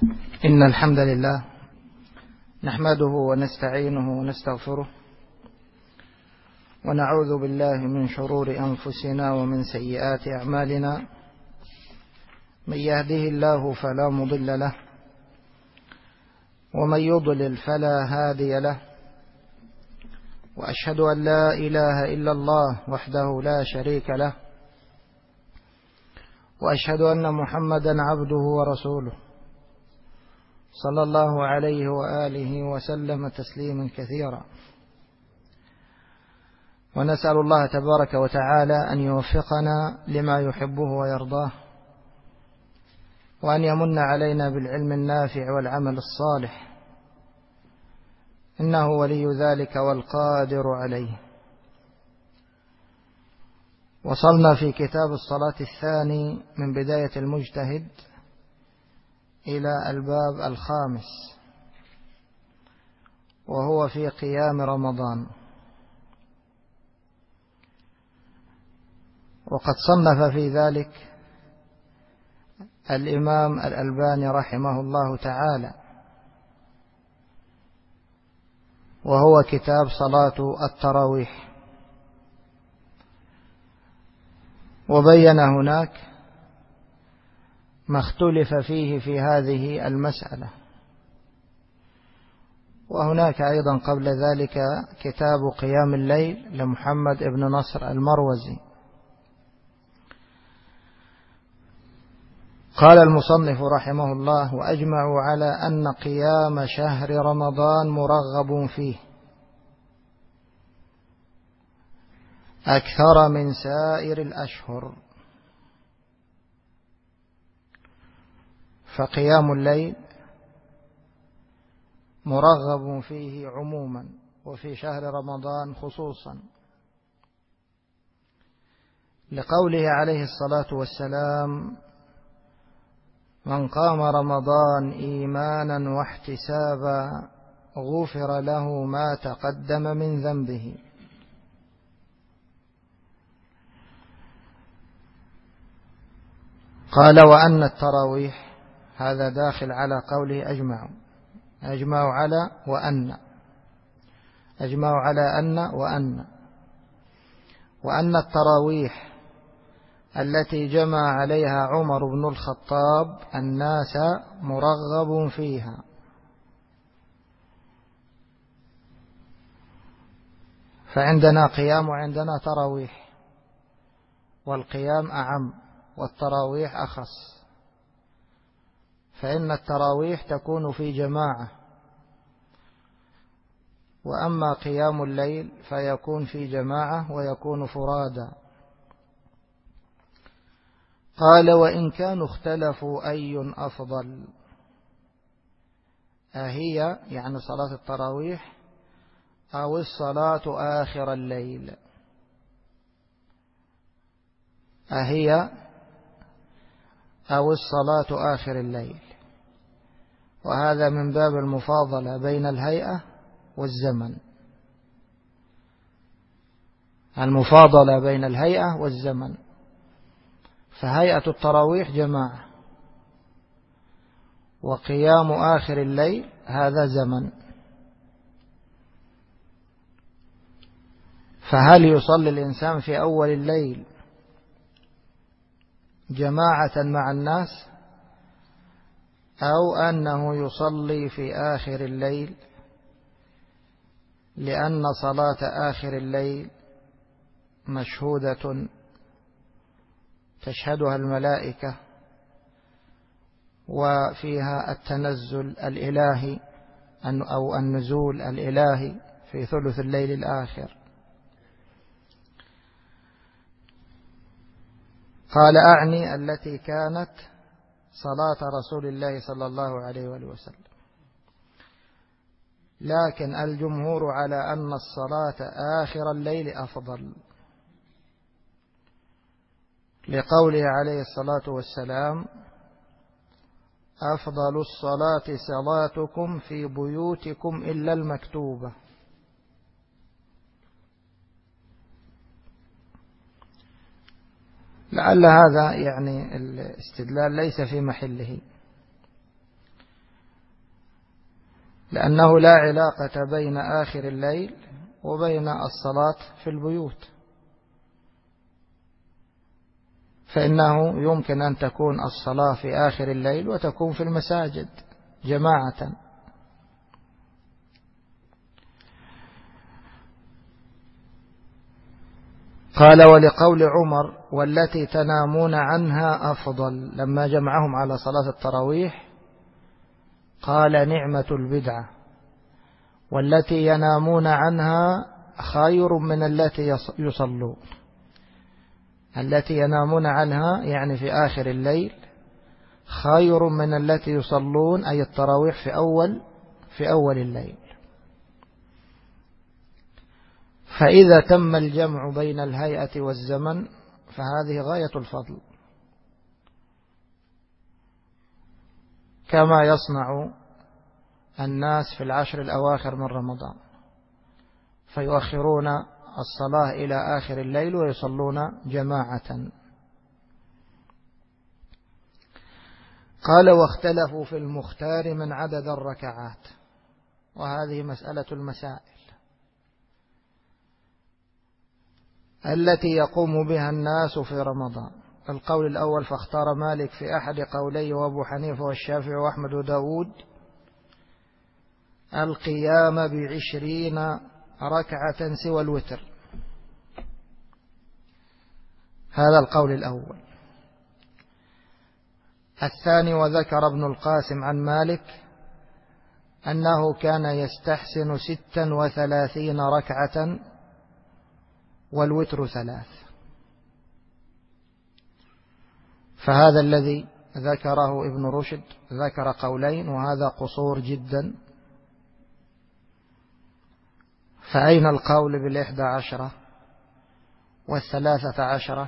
إن الحمد لله نحمده ونستعينه ونستغفره ونعوذ بالله من شرور أنفسنا ومن سيئات أعمالنا. من يهده الله فلا مضل له ومن يضلل فلا هادي له، وأشهد أن لا إله إلا الله وحده لا شريك له، وأشهد أن محمدا عبده ورسوله صلى الله عليه وآله وسلم تسليما كثيرا. ونسأل الله تبارك وتعالى أن يوفقنا لما يحبه ويرضاه، وأن يمن علينا بالعلم النافع والعمل الصالح، إنه ولي ذلك والقادر عليه. وصلنا في كتاب الصلاة الثاني من بداية المجتهد إلى الباب الخامس، وهو في قيام رمضان. وقد صنف في ذلك الإمام الألباني رحمه الله تعالى، وهو كتاب صلاة التراويح. وبين هناك ما اختلف فيه في هذه المسألة. وهناك أيضا قبل ذلك كتاب قيام الليل لمحمد بن نصر المروزي. قال المصنف رحمه الله: وأجمعوا على أن قيام شهر رمضان مرغب فيه أكثر من سائر الأشهر. فقيام الليل مرغب فيه عموما، وفي شهر رمضان خصوصا، لقوله عليه الصلاة والسلام: من قام رمضان إيمانا واحتسابا غفر له ما تقدم من ذنبه. قال: وأن التراويح، هذا داخل على قوله أجمعوا على وأن، أجمعوا على أن وأن التراويح التي جمع عليها عمر بن الخطاب الناس مرغب فيها. فعندنا قيام وعندنا تراويح، والقيام أعم والتراويح أخص. فإن التراويح تكون في جماعة، وأما قيام الليل فيكون في جماعة ويكون فرادا. قال: وإن كانوا اختلفوا أي أفضل، أهي يعني صلاة التراويح أو الصلاة آخر الليل؟ أهي أو الصلاة آخر الليل. وهذا من باب المفاضلة بين الهيئة والزمن، المفاضلة بين الهيئة والزمن. فهيئة التراويح جماعة، وقيام آخر الليل هذا زمن. فهل يصلي الإنسان في أول الليل جماعة مع الناس، أو أنه يصلي في آخر الليل؟ لأن صلاة آخر الليل مشهودة تشهدها الملائكة، وفيها التنزل الإلهي أو النزول الإلهي في ثلث الليل الآخر. قال: أعني التي كانت صلاة رسول الله صلى الله عليه وآله وسلم. لكن الجمهور على أن الصلاة آخر الليل أفضل، لقوله عليه الصلاة والسلام: أفضل الصلاة صلاتكم في بيوتكم إلا المكتوبة. لعل هذا يعني الاستدلال ليس في محله، لأنه لا علاقة بين آخر الليل وبين الصلاة في البيوت، فإنه يمكن أن تكون الصلاة في آخر الليل وتكون في المساجد جماعة. قال: ولقول عمر: والتي تنامون عنها أفضل، لما جمعهم على صلاة التراويح قال: نعمة البدعة، والتي ينامون عنها خير من التي يصلون. التي ينامون عنها يعني في آخر الليل خير من التي يصلون، أي التراويح في أول الليل. فإذا تم الجمع بين الهيئة والزمن فهذه غاية الفضل، كما يصنع الناس في العشر الأواخر من رمضان، فيؤخرون الصلاة إلى آخر الليل ويصلون جماعة. قال: واختلفوا في المختار من عدد الركعات. وهذه مسألة المسائل التي يقوم بها الناس في رمضان. القول الأول: فاختار مالك في أحد قوليه وأبو حنيفة والشافعي وأحمد وداود القيام ب20 ركعة سوى الوتر. هذا القول الأول. الثاني: وذكر ابن القاسم عن مالك أنه كان يستحسن 36 ركعة والوتر 3. فهذا الذي ذكره ابن رشد ذكر قولين، وهذا قصور جدا. فأين القول بال11 وال13؟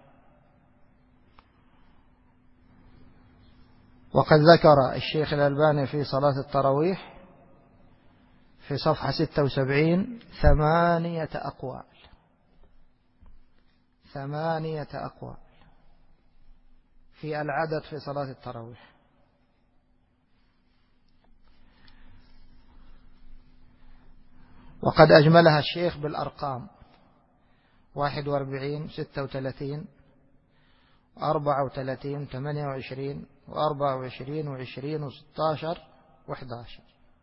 وقد ذكر الشيخ الألباني في صلاة التراويح في صفحة 76 8 أقوال. 8 أقوال في العدد في صلاة التراويح. وقد أجملها الشيخ بالأرقام: 41 36 34 28 و24 و20 و16 و11.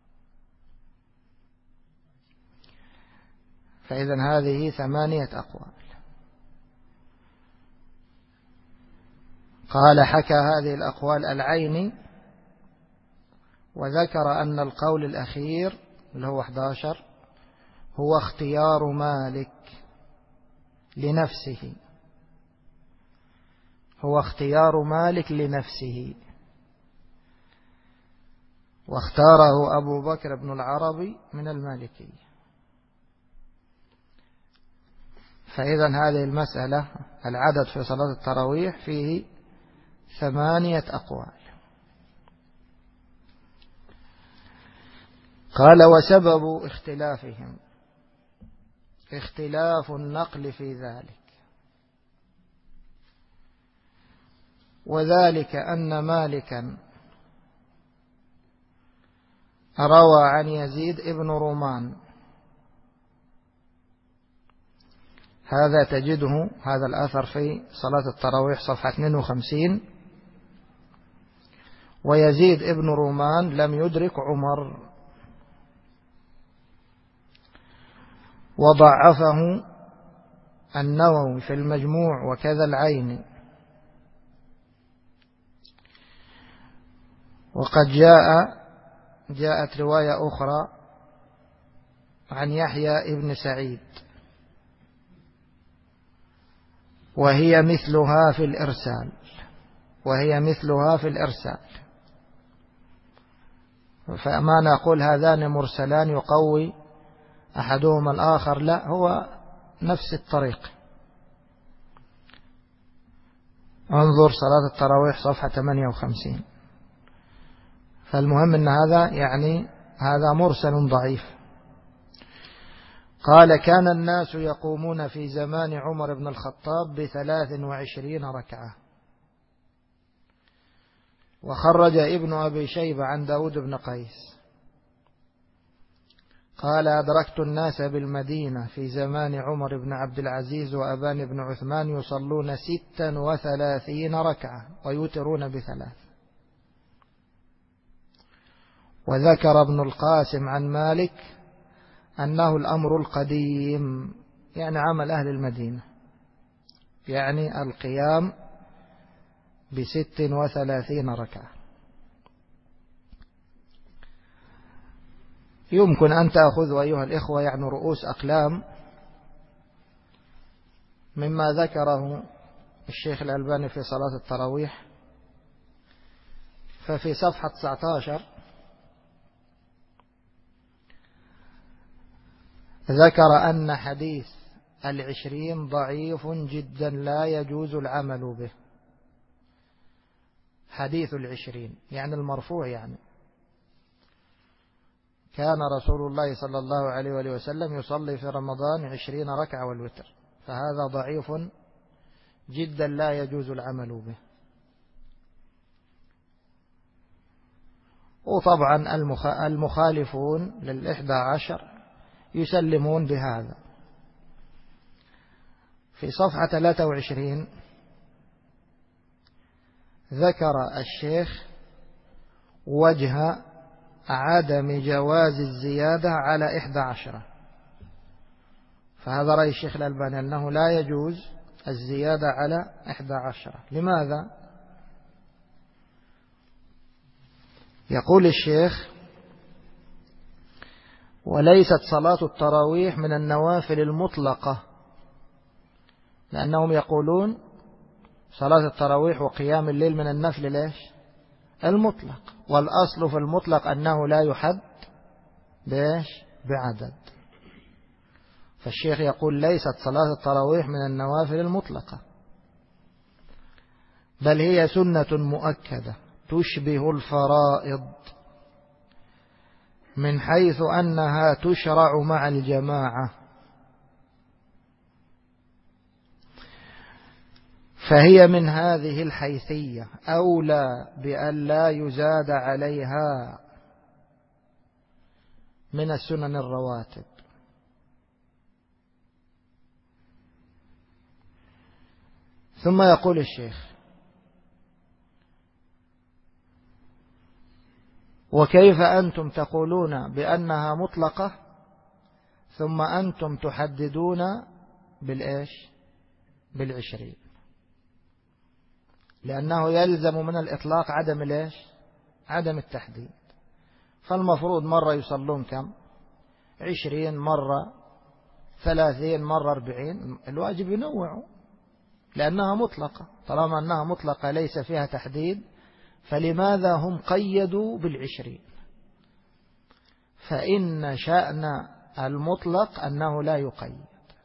فإذن هذه 8 أقوال. قال: حكى هذه الأقوال العيني، وذكر أن القول الأخير اللي هو 11 هو اختيار مالك لنفسه. هو اختيار مالك لنفسه، واختاره أبو بكر بن العربي من المالكية. فإذن هذه المسألة العدد في صلاة التراويح فيه 8 أقوال. قال: وسبب اختلافهم اختلاف النقل في ذلك، وذلك أن مالكا روى عن يزيد ابن رومان. هذا تجده هذا الأثر في صلاة التراويح صفحة 52. ويزيد ابن رومان لم يدرك عمر، وضعفه النووي في المجموع وكذا العيني. وقد جاءت رواية أخرى عن يحيى ابن سعيد، وهي مثلها في الإرسال. فما نقول هذان مرسلان يقوي أحدهما الآخر، لا، هو نفس الطريق. انظر صلاة التراويح صفحة 58. فالمهم أن هذا مرسل ضعيف. قال: كان الناس يقومون في زمان عمر بن الخطاب ب23 ركعة. وخرج ابن أبي شيبة عن داود بن قيس قال أدركت الناس بالمدينة في زمان عمر بن عبد العزيز وأبان بن عثمان يصلون 36 ركعة ويوترون ب3. وذكر ابن القاسم عن مالك أنه الأمر القديم، يعني عمل أهل المدينة، يعني القيام ب36 ركعة. يمكن أن تأخذوا أيها الإخوة يعني رؤوس أقلام مما ذكره الشيخ الألباني في صلاة التراويح. ففي صفحة 19 ذكر أن حديث 20 ضعيف جدا لا يجوز العمل به. حديث 20 يعني المرفوع، يعني كان رسول الله صلى الله عليه وآله وسلم يصلي في رمضان 20 ركعة والوتر، فهذا ضعيف جدا لا يجوز العمل به. وطبعا المخالفون لل11 يسلمون بهذا. في صفحة 23 ذكر الشيخ وجه عدم جواز الزيادة على 11، فهذا رأي الشيخ الألباني أنه لا يجوز الزيادة على 11. لماذا؟ يقول الشيخ: وليست صلاة التراويح من النوافل المطلقة، لأنهم يقولون صلاة التراويح وقيام الليل من النفل ليش؟ المطلق، والأصل في المطلق أنه لا يحد بإيش؟ بعدد. فالشيخ يقول ليست صلاة التراويح من النوافل المطلقة، بل هي سنة مؤكدة تشبه الفرائض من حيث أنها تشرع مع الجماعة، فهي من هذه الحيثية أولى بأن لا يزاد عليها من السنن الرواتب. ثم يقول الشيخ: وكيف أنتم تقولون بأنها مطلقة ثم أنتم تحددون بالإيش؟ 20، لأنه يلزم من الإطلاق عدم الإيش؟ عدم التحديد. فالمفروض مرة يصلون كم؟ 20، مرة 30، مرة 40. الواجب ينوعوا لأنها مطلقة. طالما أنها مطلقة ليس فيها تحديد، فلماذا هم قيدوا 20؟ فإن شأن المطلق أنه لا يقيد.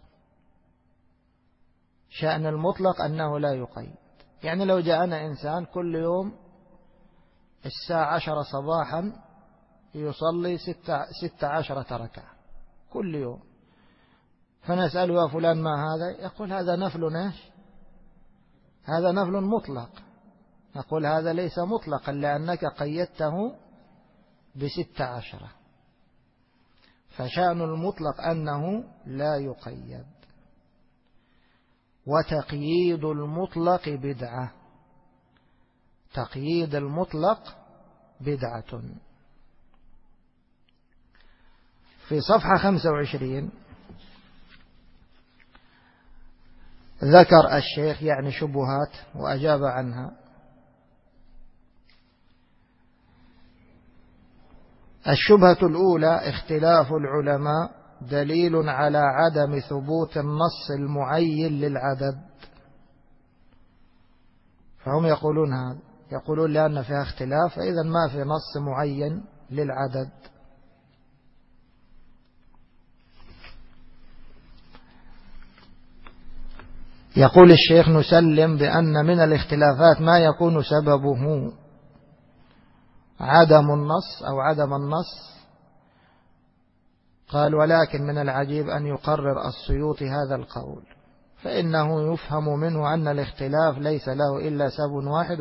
شأن المطلق أنه لا يقيد. يعني لو جاءنا إنسان كل يوم الساعة 10 صباحا يصلي 16 ركعة كل يوم، فنسأله: يا فلان ما هذا؟ يقول: هذا نفل إيش؟ هذا نفل مطلق. نقول: هذا ليس مطلقا لأنك قيدته ب16. فشأن المطلق أنه لا يقيد. وتقييد المطلق بدعة. تقييد المطلق بدعة. في صفحة 25 ذكر الشيخ يعني شبهات وأجاب عنها. الشبهة الأولى: اختلاف العلماء دليل على عدم ثبوت النص المعين للعدد. فهم يقولون هذا، يقولون لأن فيها اختلاف فإذا ما في نص معين للعدد. يقول الشيخ: نسلم بأن من الاختلافات ما يكون سببه عدم النص أو عدم النص. قال: ولكن من العجيب أن يقرر السيوطي هذا القول، فإنه يفهم منه أن الاختلاف ليس له إلا سبب واحد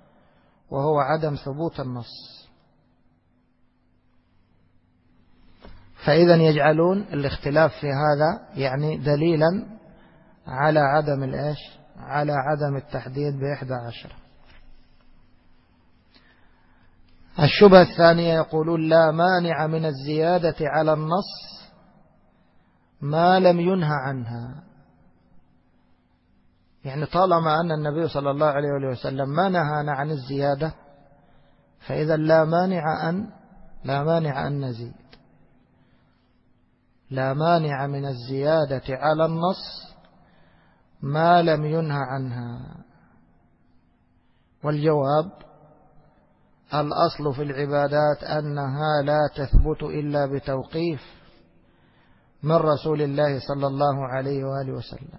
وهو عدم ثبوت النص. فإذا يجعلون الاختلاف في هذا يعني دليلا على عدم الإيش؟ على عدم التحديد ب11. الشبهة الثانية يقولون لا مانع من الزيادة على النص ما لم ينهى عنها. يعني طالما أن النبي صلى الله عليه وسلم ما نهانا عن الزيادة فإذا لا مانع أن نزيد. لا مانع من الزيادة على النص ما لم ينهى عنها. والجواب الأصل في العبادات أنها لا تثبت إلا بتوقيف من رسول الله صلى الله عليه وآله وسلم.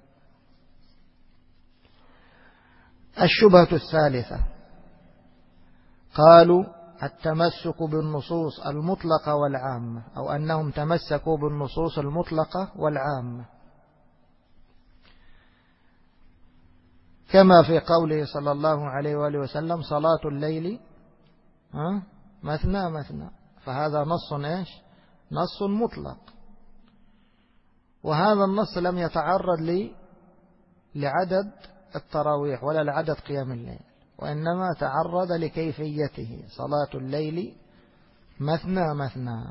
الشبهة الثالثة قالوا التمسك بالنصوص المطلقة والعامة، أو أنهم تمسكوا بالنصوص المطلقة والعامة، كما في قوله صلى الله عليه وآله وسلم صلاة الليل مثنى مثنى، فهذا نص إيش؟ نص مطلق. وهذا النص لم يتعرض لعدد التراويح ولا لعدد قيام الليل، وإنما تعرض لكيفيته صلاة الليل مثنى مثنى.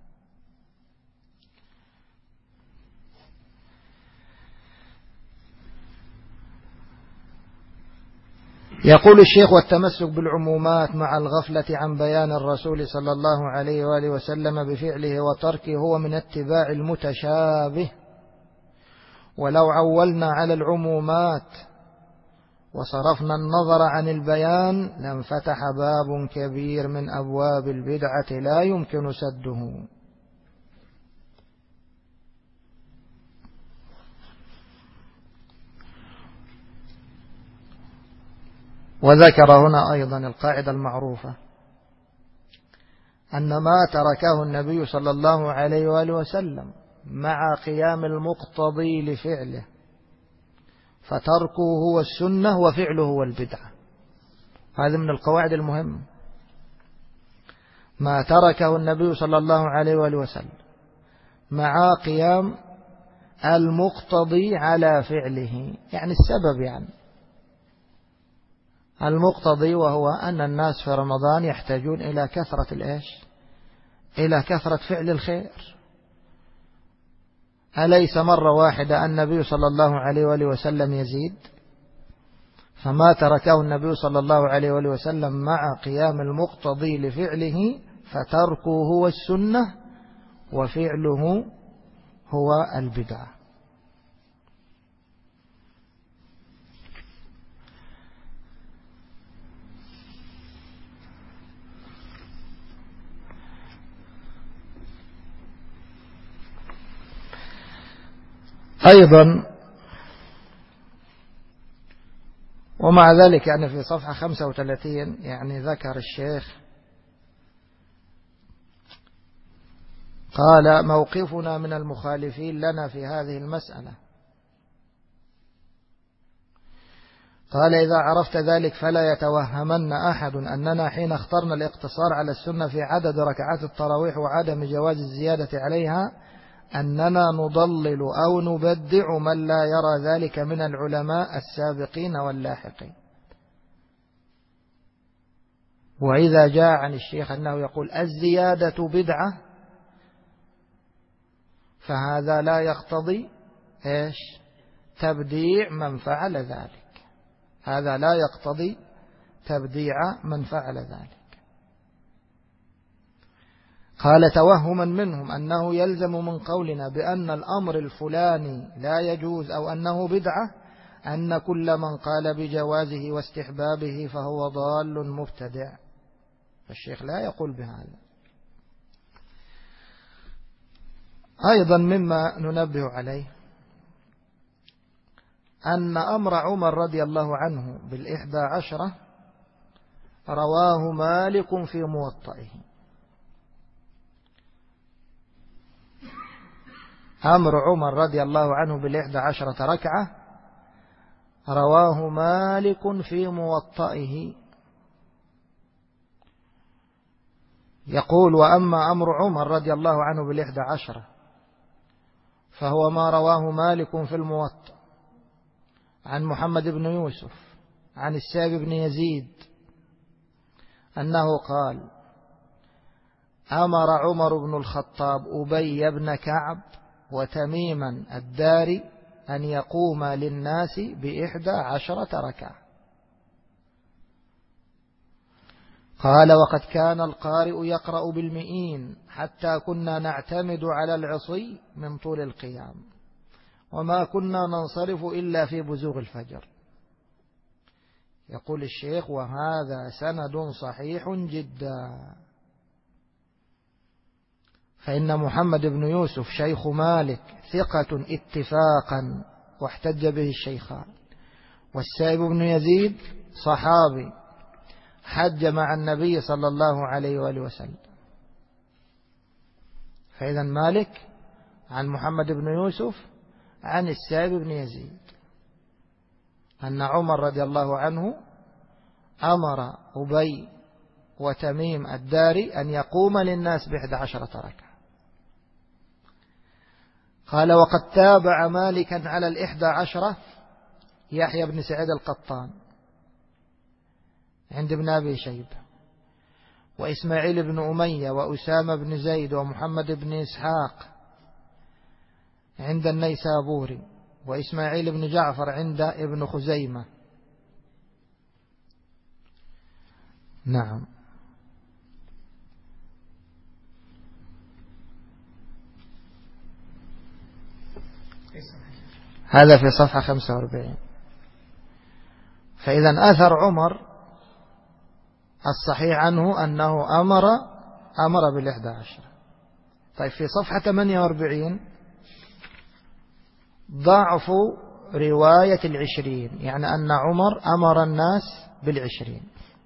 يقول الشيخ والتمسك بالعمومات مع الغفلة عن بيان الرسول صلى الله عليه وآله وسلم بفعله وتركه هو من اتباع المتشابه. ولو عولنا على العمومات وصرفنا النظر عن البيان لانفتح باب كبير من أبواب البدعة لا يمكن سده. وذكر هنا أيضا القاعدة المعروفة أن ما تركه النبي صلى الله عليه وآله وسلم مع قيام المقتضي لفعله فتركه هو السنة وفعله هو البدعة. هذا من القواعد المهمة. ما تركه النبي صلى الله عليه وآله وسلم مع قيام المقتضي على فعله، يعني السبب، يعني المقتضي وهو أن الناس في رمضان يحتاجون إلى كثرة الإيش؟ إلى كثرة فعل الخير. أليس مرة واحدة النبي صلى الله عليه وآله وسلم يزيد؟ فما تركه النبي صلى الله عليه وآله وسلم مع قيام المقتضي لفعله فتركه هو السنة وفعله هو البدعة. أيضا ومع ذلك يعني في صفحة 35 يعني ذكر الشيخ قال موقفنا من المخالفين لنا في هذه المسألة. قال إذا عرفت ذلك فلا يتوهمن أحد أننا حين اخترنا الاقتصار على السنة في عدد ركعات التراويح وعدم جواز الزيادة عليها أننا نضلل أو نبدع من لا يرى ذلك من العلماء السابقين واللاحقين. وإذا جاء عن الشيخ أنه يقول الزيادة بدعة فهذا لا يقتضي إيش؟ تبديع من فعل ذلك. هذا لا يقتضي تبديع من فعل ذلك. قال توهما منهم أنه يلزم من قولنا بأن الأمر الفلاني لا يجوز أو أنه بدعة أن كل من قال بجوازه واستحبابه فهو ضال مبتدع. الشيخ لا يقول بهذا. أيضا مما ننبه عليه أن أمر عمر رضي الله عنه بال11 رواه مالك في موطئه. أمر عمر رضي الله عنه بال11 ركعة رواه مالك في موطئه. يقول: وأما أمر عمر رضي الله عنه بال11 فهو ما رواه مالك في الموطأ عن محمد بن يوسف عن السائب بن يزيد أنه قال: أمر عمر بن الخطاب أبي بن كعب وتميما الداري أن يقوم للناس ب11 ركعة. قال: وقد كان القارئ يقرأ بالمئين حتى كنا نعتمد على العصي من طول القيام، وما كنا ننصرف إلا في بزوغ الفجر. يقول الشيخ: وهذا سند صحيح جدا، فإن محمد بن يوسف شيخ مالك ثقة اتفاقا واحتج به الشيخان، والسائب بن يزيد صحابي حج مع النبي صلى الله عليه وآله وسلم. فإذا مالك عن محمد بن يوسف عن السائب بن يزيد أن عمر رضي الله عنه أمر أبي وتميم الداري أن يقوم للناس ب11 ركعة. قال: وقد تابع مالكا على 11 يحيى بن سعيد القطان عند ابن أبي شيبة، وإسماعيل بن أمية، وأسامة بن زيد، ومحمد بن إسحاق عند النيسابوري، وإسماعيل بن جعفر عند ابن خزيمة. نعم. هذا في صفحة 45. فإذا أثر عمر الصحيح عنه أنه أمر بال11. طيب في صفحة 48 ضعف رواية 20، يعني أن عمر أمر الناس بال20.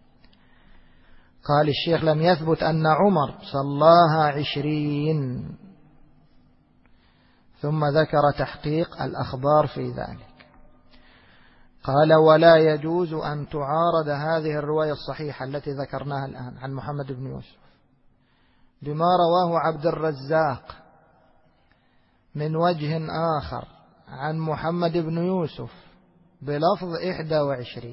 قال الشيخ: لم يثبت أن عمر صلاها 20، ثم ذكر تحقيق الأخبار في ذلك. قال: ولا يجوز أن تعارض هذه الرواية الصحيحة التي ذكرناها الآن عن محمد بن يوسف بما رواه عبد الرزاق من وجه آخر عن محمد بن يوسف بلفظ 21.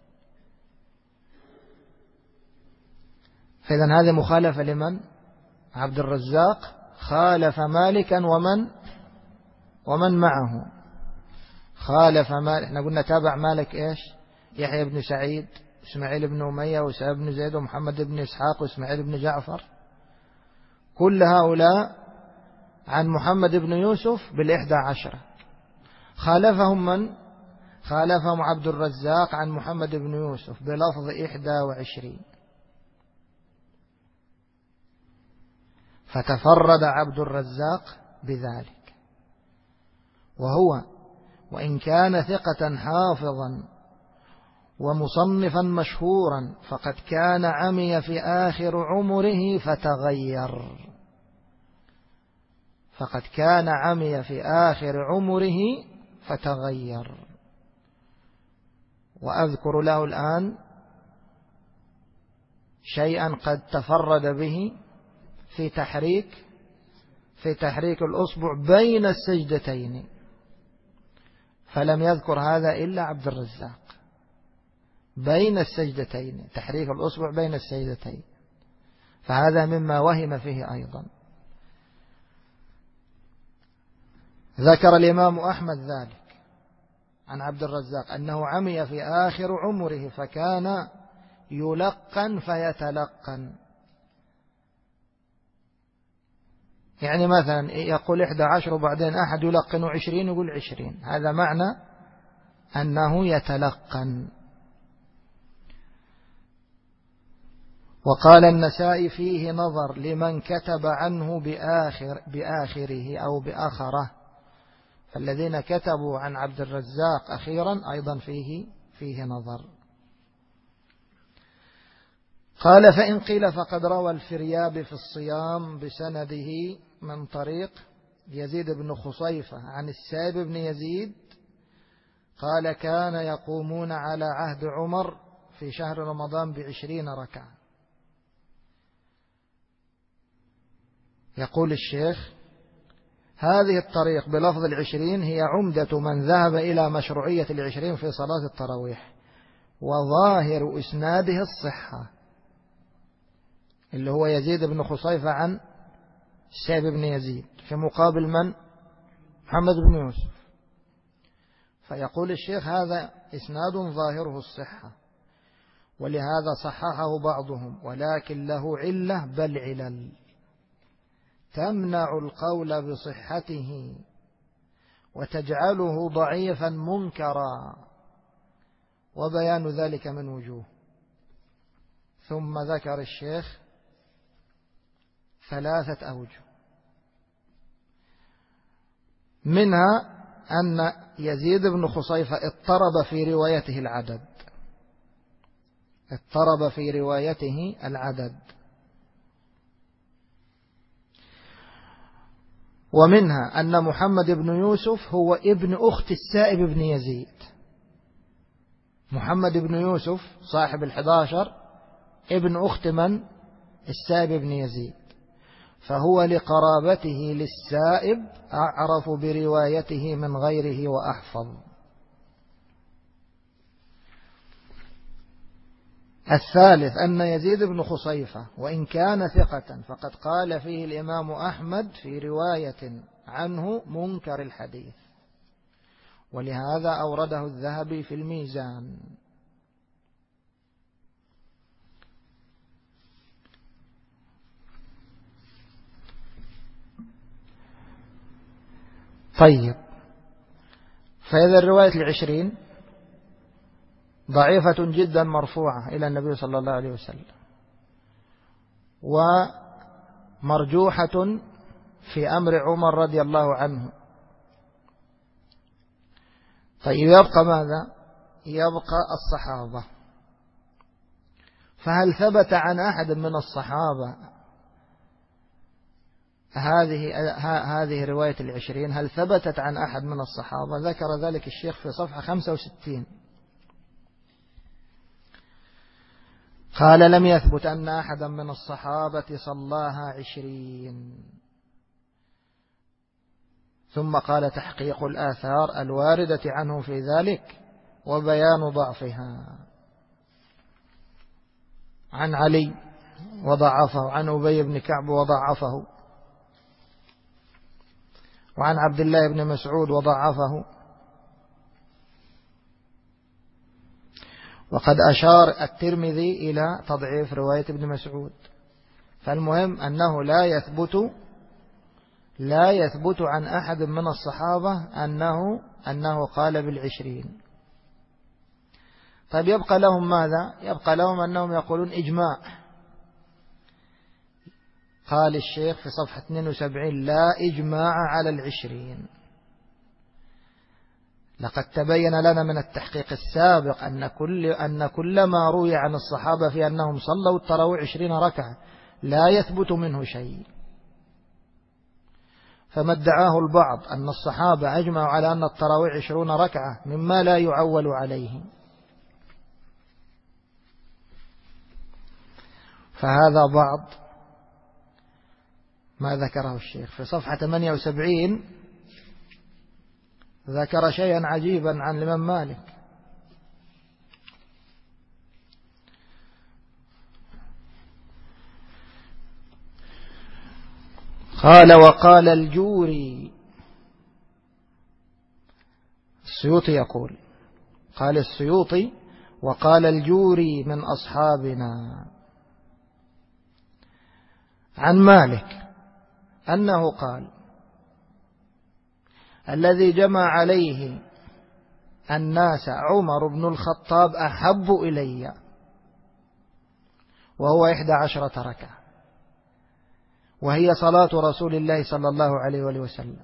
فإذا هذه مخالفة لمن؟ عبد الرزاق خالف مالكا ومن معه. خالف مالك، احنا قلنا تابع مالك ايش؟ يحيى بن سعيد، اسماعيل بن أمية، وسعيد بن زيد، ومحمد بن إسحاق، واسماعيل بن جعفر، كل هؤلاء عن محمد بن يوسف بال11. خالفهم من؟ خالفهم عبد الرزاق عن محمد بن يوسف بلفظ 21. فتفرد عبد الرزاق بذلك، وهو وإن كان ثقة حافظا ومصنفا مشهورا فقد كان عمي في آخر عمره فتغير. فقد كان عمي في آخر عمره فتغير. وأذكر له الآن شيئا قد تفرد به في تحريك الأصبع بين السجدتين، فلم يذكر هذا إلا عبد الرزاق. بين السجدتين، تحريك الأصبع بين السجدتين، فهذا مما وهم فيه أيضا. ذكر الإمام أحمد ذلك عن عبد الرزاق أنه عمي في آخر عمره فكان يلقن فيتلقن. يعني مثلا يقول 11 وبعدين أحد يلقن 20 يقول 20، هذا معنى أنه يتلقن. وقال النسائي: فيه نظر لمن كتب عنه بآخره أو بآخره، فالذين كتبوا عن عبد الرزاق أخيرا أيضا فيه نظر. قال: فإن قيل فقد روى الفريابي في الصيام بسنده من طريق يزيد بن خصيفة عن السائب بن يزيد قال: كان يقومون على عهد عمر في شهر رمضان ب20 ركعة. يقول الشيخ: هذه الطريق بلفظ 20 هي عمدة من ذهب إلى مشروعية 20 في صلاة التراويح، وظاهر إسناده الصحة، اللي هو يزيد بن خصيفة عن السائب بن يزيد، في مقابل من؟ محمد بن يوسف. فيقول الشيخ: هذا إسناد ظاهره الصحة، ولهذا صححه بعضهم، ولكن له علة بل علل تمنع القول بصحته وتجعله ضعيفا منكرا، وبيان ذلك من وجوه. ثم ذكر الشيخ 3 أوجه، منها أن يزيد بن خصيفة اضطرب في روايته العدد، اضطرب في روايته العدد. ومنها أن محمد بن يوسف هو ابن أخت السائب بن يزيد. محمد بن يوسف صاحب 11 ابن أخت من؟ السائب بن يزيد، فهو لقرابته للسائب أعرف بروايته من غيره وأحفظ. الثالث أن يزيد بن خصيفة وإن كان ثقة فقد قال فيه الإمام أحمد في رواية عنه منكر الحديث، ولهذا أورده الذهبي في الميزان. طيب، فإذا الرواية 20 ضعيفة جدا مرفوعة إلى النبي صلى الله عليه وسلم، ومرجوحة في أمر عمر رضي الله عنه. طيب، يبقى ماذا؟ يبقى الصحابة. فهل ثبت عن أحد من الصحابة هذه رواية 20؟ هل ثبتت عن أحد من الصحابة؟ ذكر ذلك الشيخ في صفحة 65. قال: لم يثبت أن أحدا من الصحابة صلاها 20. ثم قال: تحقيق الآثار الواردة عنه في ذلك وبيان ضعفها. عن علي وضعفه، عن أبي بن كعب وضعفه، وعن عبد الله بن مسعود وضعفه. وقد أشار الترمذي إلى تضعيف رواية ابن مسعود. فالمهم أنه لا يثبت عن أحد من الصحابة أنه قال 20. طيب، يبقى لهم ماذا؟ يبقى لهم أنهم يقولون إجماع. قال الشيخ في صفحة 72: لا إجماع على 20. لقد تبين لنا من التحقيق السابق أن كل ما روي عن الصحابة في أنهم صلوا التراويح 20 ركعة لا يثبت منه شيء. فما ادعاه البعض أن الصحابة أجمعوا على أن التراويح 20 ركعة مما لا يعول عليه، فهذا بعض ما ذكره الشيخ. في صفحة 78 ذكر شيئا عجيبا عن الإمام مالك. قال: وقال الجوري، السيوطي يقول، قال السيوطي: وقال الجوري من أصحابنا عن مالك أنه قال: الذي جمع عليه الناس عمر بن الخطاب أحب إلي، وهو 11 ركعة، وهي صلاة رسول الله صلى الله عليه وسلم.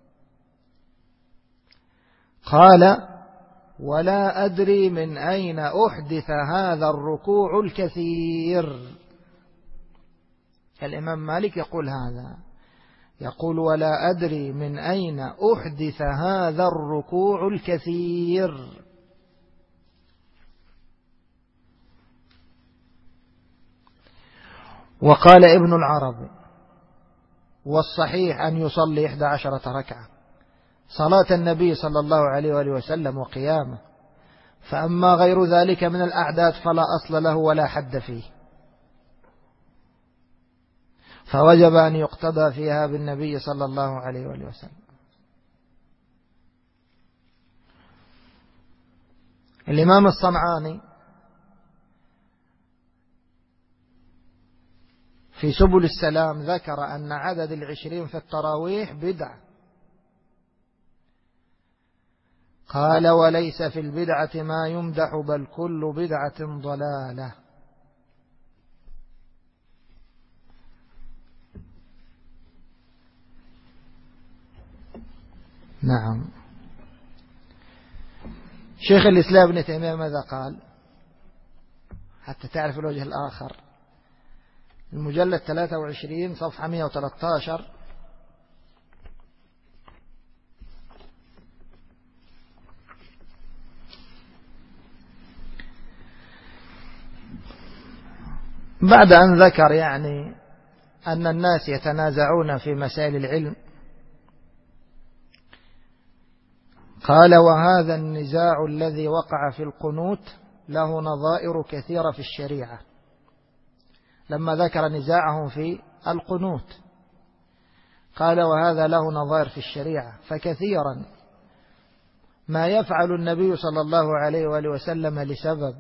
قال: ولا أدري من أين أحدث هذا الركوع الكثير. الإمام مالك يقول هذا، يقول: ولا أدري من أين أحدث هذا الركوع الكثير. وقال ابن العربي: والصحيح أن يصلي 11 ركعة صلاة النبي صلى الله عليه وآله وسلم وقيامه. فأما غير ذلك من الأعداد فلا أصل له ولا حد فيه، فوجب أن يقتدى فيها بالنبي صلى الله عليه وآله وسلم. الإمام الصنعاني في سبل السلام ذكر أن عدد 20 في التراويح بدعة. قال: وليس في البدعة ما يمدح، بل كل بدعة ضلالة. نعم. شيخ الإسلام ابن تيمية ماذا قال؟ حتى تعرف الوجه الآخر، المجلد 23 صفحة 113: بعد أن ذكر يعني أن الناس يتنازعون في مسائل العلم، قال: وهذا النزاع الذي وقع في القنوت له نظائر كثيرة في الشريعة. لما ذكر نزاعهم في القنوت قال: وهذا له نظائر في الشريعة، فكثيرا ما يفعل النبي صلى الله عليه وآله وسلم لسبب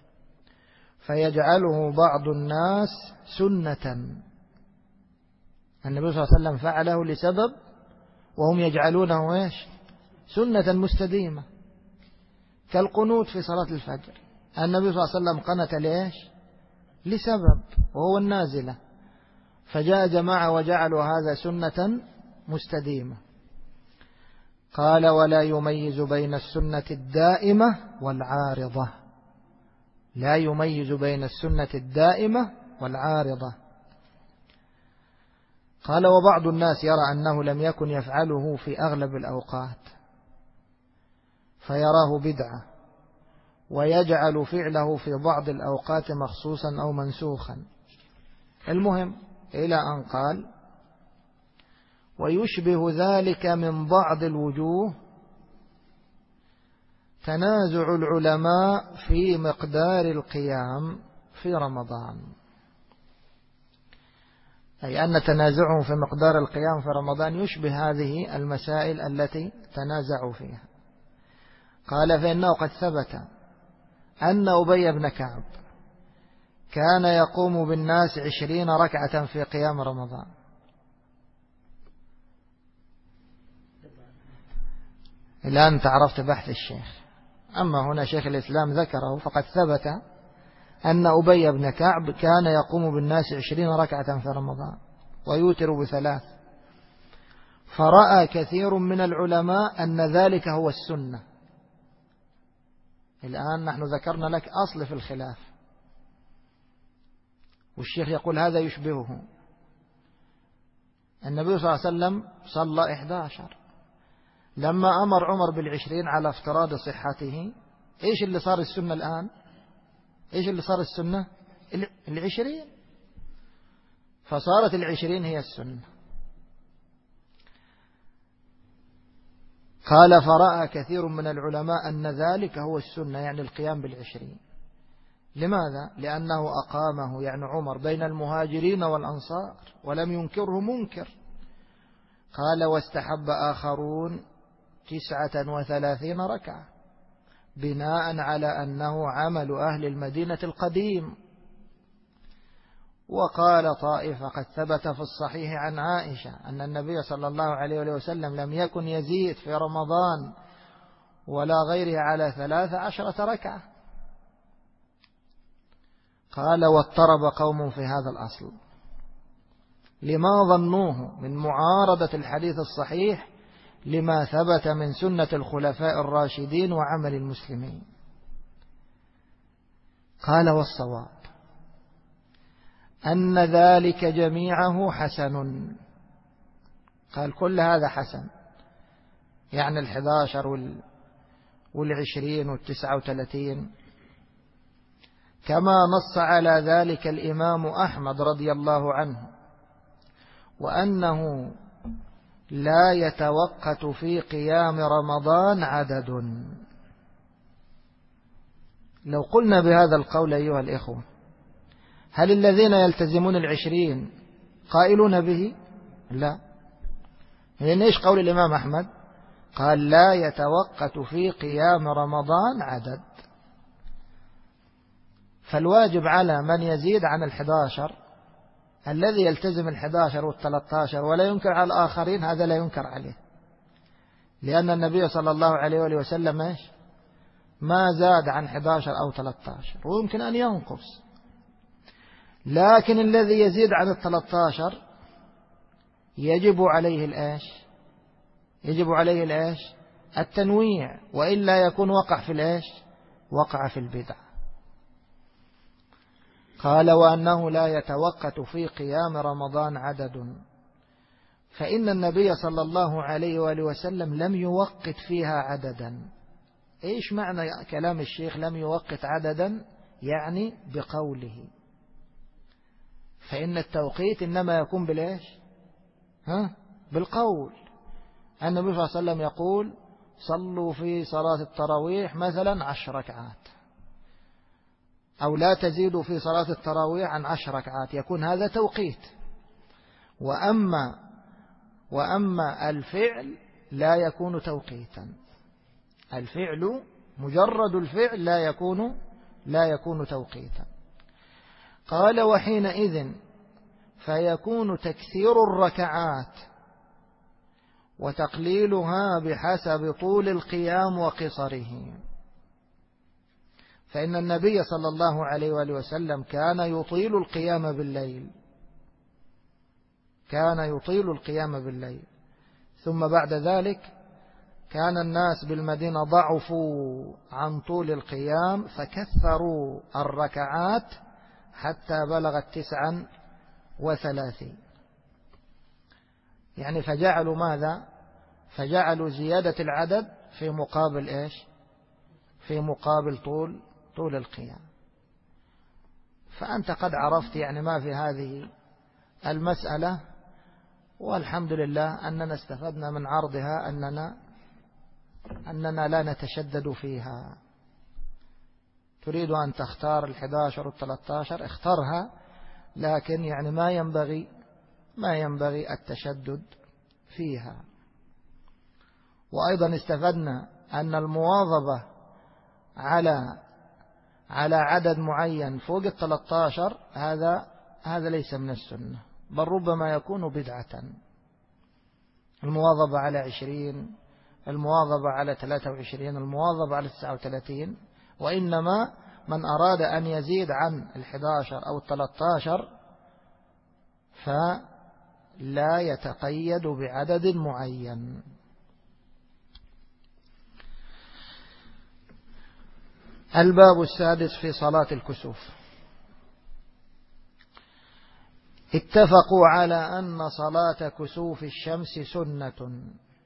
فيجعله بعض الناس سنة. النبي صلى الله عليه وسلم فعله لسبب وهم يجعلونه إيش؟ سنة مستديمة، كالقنوت في صلاة الفجر. النبي صلى الله عليه وسلم قنت لإيش؟ لسبب وهو النازلة، فجاء جماعة وجعلوا هذا سنة مستديمة. قال: ولا يميز بين السنة الدائمة والعارضة. لا يميز بين السنة الدائمة والعارضة. قال: وبعض الناس يرى أنه لم يكن يفعله في أغلب الأوقات فيراه بدعة، ويجعل فعله في بعض الأوقات مخصوصا أو منسوخا. المهم إلى أن قال: ويشبه ذلك من بعض الوجوه تنازع العلماء في مقدار القيام في رمضان، أي أن تنازعهم في مقدار القيام في رمضان يشبه هذه المسائل التي تنازعوا فيها. قال: فإنه قد ثبت أن أبي بن كعب كان يقوم بالناس 20 ركعة في قيام رمضان. الآن تعرفت بحث الشيخ، أما هنا شيخ الإسلام ذكره، فقد ثبت أن أبي بن كعب كان يقوم بالناس 20 ركعة في رمضان ويوتر ب3. فرأى كثير من العلماء أن ذلك هو السنة. الآن نحن ذكرنا لك أصل في الخلاف، والشيخ يقول هذا يشبهه. النبي صلى الله عليه وسلم صلى 11. لما أمر عمر بال20 على افتراض صحته، إيش اللي صار السنة الآن؟ إيش اللي صار السنة؟ 20. فصارت 20 هي السنة. قال: فرأى كثير من العلماء أن ذلك هو السنة، يعني القيام بال20. لماذا؟ لأنه أقامه، يعني عمر، بين المهاجرين والأنصار ولم ينكره منكر. قال: واستحب آخرون 39 ركعة بناء على أنه عمل أهل المدينة القديم. وقال طائفة: قد ثبت في الصحيح عن عائشة أن النبي صلى الله عليه وسلم لم يكن يزيد في رمضان ولا غيره على 13 ركعة. قال: واضطرب قوم في هذا الأصل لما ظنوه من معارضة الحديث الصحيح لما ثبت من سنة الخلفاء الراشدين وعمل المسلمين. قال: والصواب أن ذلك جميعه حسن. قال: كل هذا حسن، يعني 11 وال20 وال39، كما نص على ذلك الإمام أحمد رضي الله عنه وأنه لا يتوقت في قيام رمضان عدد. لو قلنا بهذا القول أيها الإخوة، هل الذين يلتزمون 20 قائلون به؟ لا. لأن إيش قول الإمام أحمد؟ قال لا يتوقت في قيام رمضان عدد. فالواجب على من يزيد عن 11، الذي يلتزم 11 و13 ولا ينكر على الآخرين، هذا لا ينكر عليه، لأن النبي صلى الله عليه وآله وسلم إيش؟ ما زاد عن 11 أو 13، ويمكن أن ينقص. لكن الذي يزيد عن 13 يجب عليه الإيش؟ يجب عليه الإيش؟ التنويع، وإلا يكون وقع في الإيش؟ وقع في البدع. قال وأنه لا يتوقت في قيام رمضان عدد، فإن النبي صلى الله عليه وآله وسلم لم يوقت فيها عددا. إيش معنى كلام الشيخ لم يوقت عددا؟ يعني بقوله، فإن التوقيت إنما يكون بالإيش؟ بالقول. النبي صلى الله عليه وسلم يقول صلوا في صلاة التراويح مثلا 10 ركعات، أو لا تزيدوا في صلاة التراويح عن 10 ركعات، يكون هذا توقيت. وأما الفعل لا يكون توقيتا. الفعل مجرد الفعل لا يكون توقيتا. قال وحينئذ فيكون تكثير الركعات وتقليلها بحسب طول القيام وقصره. فإن النبي صلى الله عليه وآله وسلم كان يطيل القيام بالليل، ثم بعد ذلك كان الناس بالمدينة ضعفوا عن طول القيام فكثروا الركعات حتى بلغت 39. يعني فجعلوا ماذا؟ فجعلوا زيادة العدد في مقابل إيش؟ في مقابل طول القيام. فأنت قد عرفت يعني ما في هذه المسألة، والحمد لله أننا استفدنا من عرضها أننا لا نتشدد فيها. تريد أن تختار 11 و13 اخترها، لكن يعني ما ينبغي التشدد فيها. وأيضا استفدنا أن المواظبة على عدد معين فوق 13 هذا ليس من السنة، بل ربما يكون بدعة. المواظبة على 20، المواظبة على 23، المواظبة على 39، وإنما من أراد أن يزيد عن 11 أو 13 فلا يتقيد بعدد معين. الباب السادس في صلاة الكسوف. اتفقوا على أن صلاة كسوف الشمس سنة.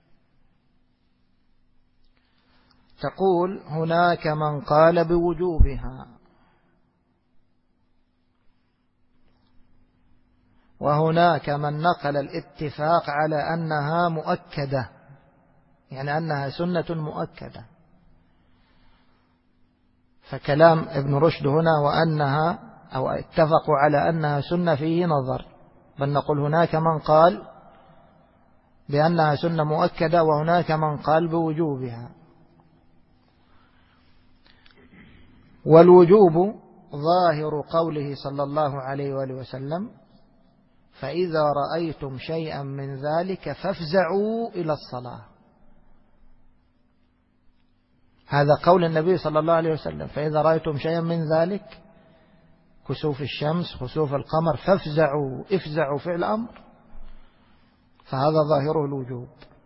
تقول هناك من قال بوجوبها، وهناك من نقل الاتفاق على أنها مؤكدة، يعني أنها سنة مؤكدة. فكلام ابن رشد هنا وأنها أو اتفقوا على أنها سنة فيه نظر، بل نقول هناك من قال بأنها سنة مؤكدة، وهناك من قال بوجوبها. والوجوب ظاهر قوله صلى الله عليه وآله وسلم فإذا رأيتم شيئا من ذلك فافزعوا إلى الصلاة. هذا قول النبي صلى الله عليه وسلم، فإذا رأيتم شيئا من ذلك كسوف الشمس خسوف القمر فافزعوا، افزعوا فعل أمر، فهذا ظاهره الوجوب.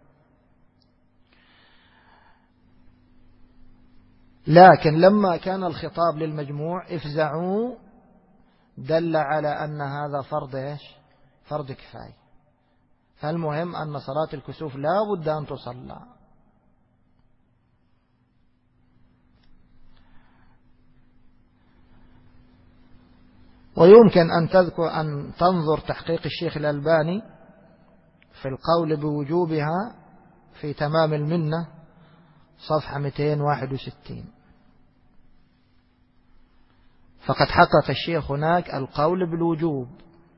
لكن لما كان الخطاب للمجموع افزعوا دل على أن هذا فرض إيش؟ فرض كفاية. فالمهم أن صلاة الكسوف لا بد أن تصلى. ويمكن أن تنظر تحقيق الشيخ الألباني في القول بوجوبها في تمام المنة صفحة 261. فقد حقق الشيخ هناك القول بالوجوب.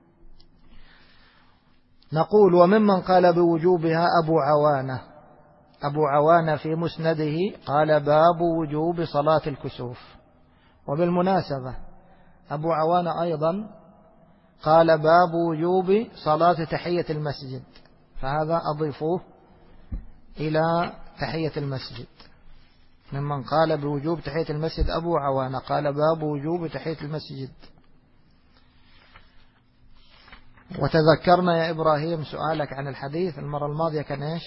نقول وممن قال بوجوبها أبو عوانة. أبو عوانة في مسنده قال باب وجوب صلاة الكسوف. وبالمناسبة أبو عوانة أيضا قال باب وجوب صلاة تحية المسجد، فهذا أضيفوه إلى تحية المسجد. ممن قال بوجوب تحية المسجد أبو عوانة قال باب وجوب تحية المسجد. وتذكرنا يا إبراهيم سؤالك عن الحديث المرة الماضية كان إيش؟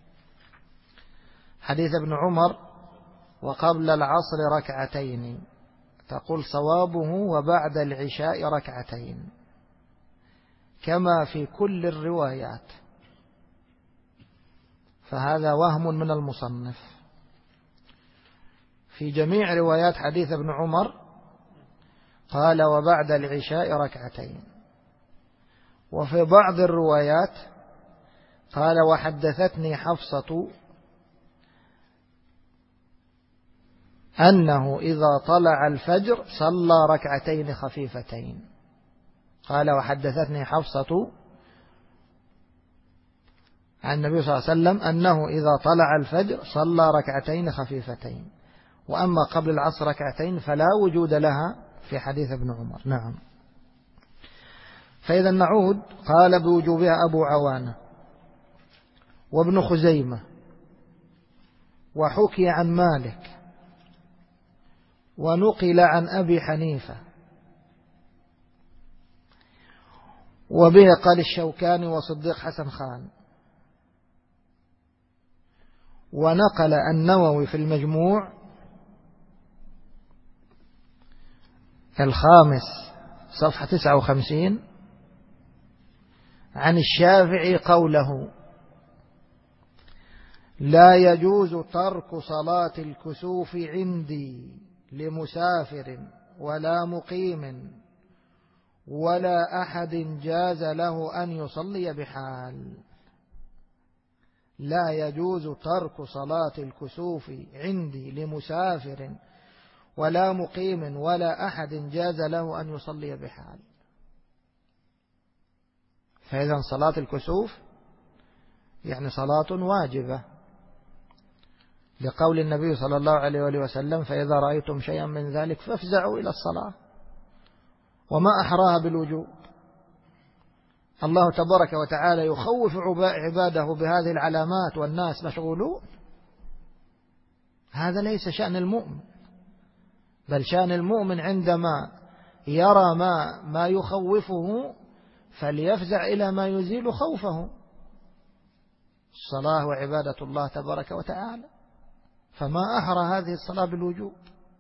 حديث ابن عمر وقبل العصر ركعتين، تقول صوابه وبعد العشاء ركعتين كما في كل الروايات، فهذا وهم من المصنف. في جميع روايات حديث ابن عمر قال وبعد العشاء ركعتين، وفي بعض الروايات قال وحدثتني حفصة أنه إذا طلع الفجر صلى ركعتين خفيفتين. قال وحدثتني حفصة عن النبي صلى الله عليه وسلم أنه إذا طلع الفجر صلى ركعتين خفيفتين، وأما قبل العصر ركعتين فلا وجود لها في حديث ابن عمر. نعم. فإذا نعود. قال بوجوبها أبو عوانة وابن خزيمة، وحكي عن مالك، ونقل عن أبي حنيفة، وبه قال الشوكاني وصديق حسن خان، ونقل النووي في المجموع الخامس صفحة 59 عن الشافعي قوله لا يجوز ترك صلاة الكسوف عندي لمسافر ولا مقيم ولا أحد جاز له أن يصلي بحال. لا يجوز ترك صلاة الكسوف عندي لمسافر ولا مقيم ولا أحد جاز له أن يصلي بحال. فإذا صلاة الكسوف يعني صلاة واجبة، لقول النبي صلى الله عليه وآله وسلم فإذا رأيتم شيئا من ذلك فافزعوا إلى الصلاة. وما أحراها بالوجوب. الله تبارك وتعالى يخوف عباده بهذه العلامات والناس مشغولون. هذا ليس شأن المؤمن، بل شأن المؤمن عندما يرى ما يخوفه فليفزع إلى ما يزيل خوفه، الصلاة وعبادة الله تبارك وتعالى. فما أحرى هذه الصلاة بالوجوب.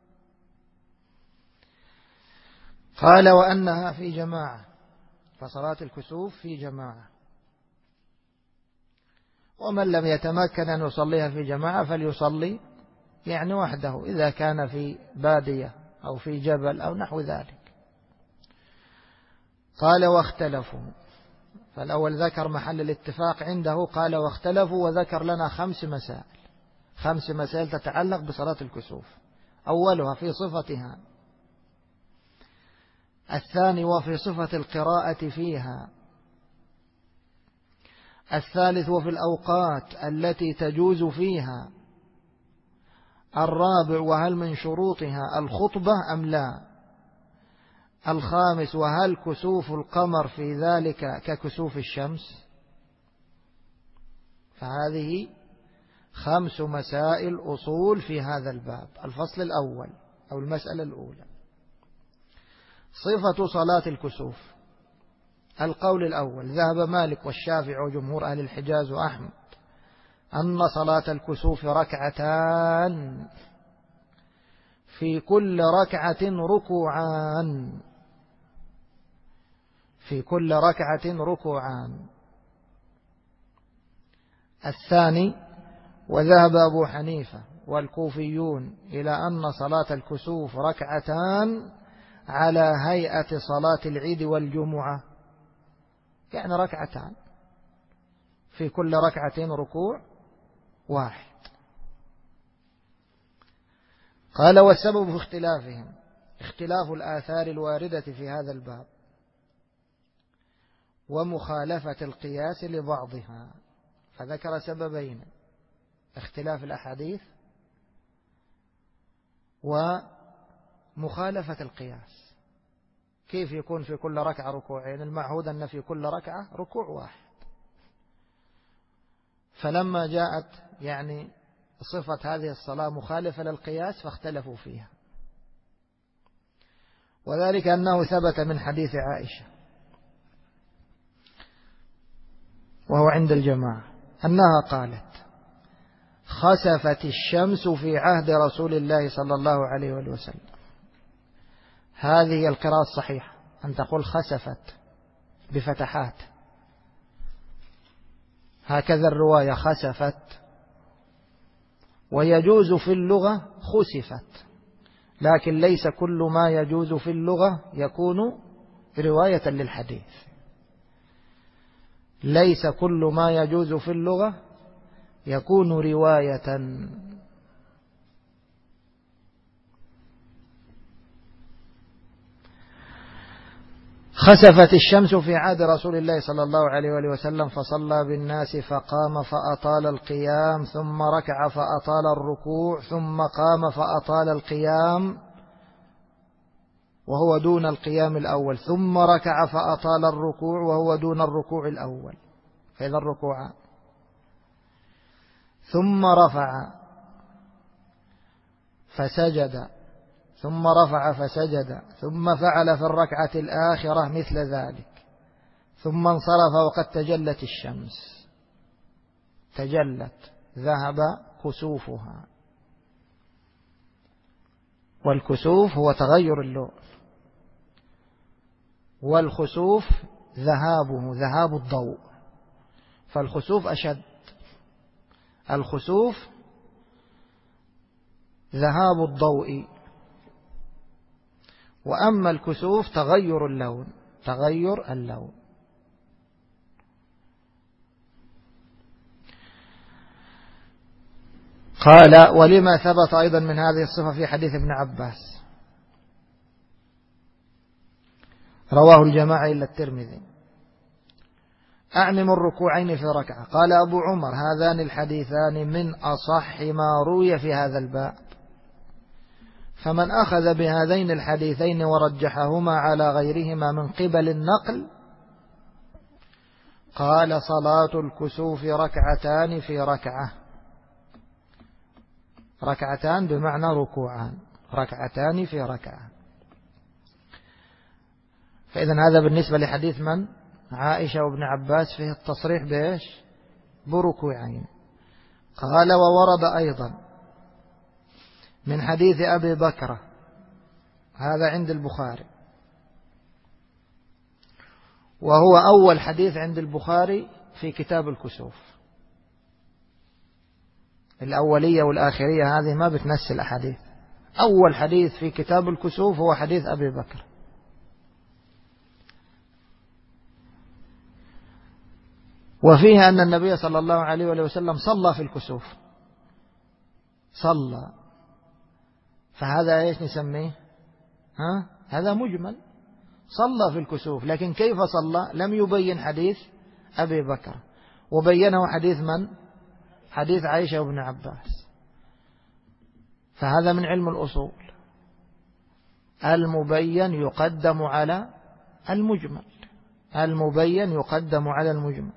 قال وأنها في جماعة، فصلاة الكسوف في جماعة، ومن لم يتمكن أن يصليها في جماعة فليصلي يعني وحده إذا كان في بادية أو في جبل أو نحو ذلك. قال واختلفوا، فالأول ذكر محل الاتفاق عنده، قال واختلفوا وذكر لنا 5 مسائل، 5 مسائل تتعلق بصلاة الكسوف. أولها في صفتها، الثاني وفي صفة القراءة فيها، الثالث وفي الأوقات التي تجوز فيها، الرابع وهل من شروطها الخطبة أم لا، الخامس وهل كسوف القمر في ذلك ككسوف الشمس. فهذه 5 مسائل أصول في هذا الباب. الفصل الأول أو المسألة الأولى صفة صلاة الكسوف. القول الأول ذهب مالك والشافعي وجمهور أهل الحجاز وأحمد أن صلاة الكسوف ركعتان، في كل ركعة ركوعان، في كل ركعة ركوعان. الثاني وذهب أبو حنيفة والكوفيون إلى أن صلاة الكسوف ركعتان على هيئة صلاة العيد والجمعة، يعني ركعتان، في كل ركعتين ركوع واحد. قال والسبب في اختلافهم اختلاف الآثار الواردة في هذا الباب ومخالفة القياس لبعضها، فذكر سببين: اختلاف الأحاديث ومخالفة القياس. كيف يكون في كل ركعة ركوعين؟ المعهود أن في كل ركعة ركوع واحد، فلما جاءت صفة هذه الصلاة مخالفة للقياس فاختلفوا فيها. وذلك أنه ثبت من حديث عائشة وهو عند الجماعة أنها قالت: خسفت الشمس في عهد رسول الله صلى الله عليه وسلم. هذه القراءة الصحيحة، أن تقول خسفت بفتحات، هكذا الرواية خسفت. ويجوز في اللغة خسفت، لكن ليس كل ما يجوز في اللغة يكون رواية للحديث. ليس كل ما يجوز في اللغة يكون رواية. خسفت الشمس في عهد رسول الله صلى الله عليه وآله وسلم فصلى بالناس فقام فأطال القيام ثم ركع فأطال الركوع ثم قام فأطال القيام وهو دون القيام الأول ثم ركع فأطال الركوع وهو دون الركوع الأول، فإذا الركوع ثم رفع فسجد ثم رفع فسجد ثم فعل في الركعة الآخرة مثل ذلك ثم انصرف وقد تجلت الشمس. تجلت ذهب كسوفها، والكسوف هو تغير اللون، والخسوف ذهابه ذهاب الضوء، فالخسوف أشد. الخسوف ذهاب الضوء، وأما الكسوف تغير اللون، تغير اللون. قال: ولما ثبت أيضا من هذه الصفة في حديث ابن عباس رواه الجماعة إلا الترمذي: أعمم الركوعين في ركعة. قال أبو عمر: هذان الحديثان من أصح ما روي في هذا الباب، فمن أخذ بهذين الحديثين ورجحهما على غيرهما من قبل النقل قال: صلاة الكسوف ركعتان في ركعة. ركعتان بمعنى ركوعان، ركعتان في ركعة. فإذن هذا بالنسبة لحديث من؟ عائشة وابن عباس، فيه التصريح بإيش؟ بركوعين. قال: وورد أيضا من حديث أبي بكر، هذا عند البخاري، وهو أول حديث عند البخاري في كتاب الكسوف. الأولية والآخرية هذه ما بتنسي الأحاديث. أول حديث في كتاب الكسوف هو حديث أبي بكر. وفيه أن النبي صلى الله عليه وسلم صلى في الكسوف، صلى. فهذا إيش نسميه؟ هذا مجمل، صلى في الكسوف. لكن كيف صلى؟ لم يبين حديث أبي بكر، وبينه حديث من؟ حديث عائشة وابن عباس. فهذا من علم الأصول، المبين يقدم على المجمل، المبين يقدم على المجمل.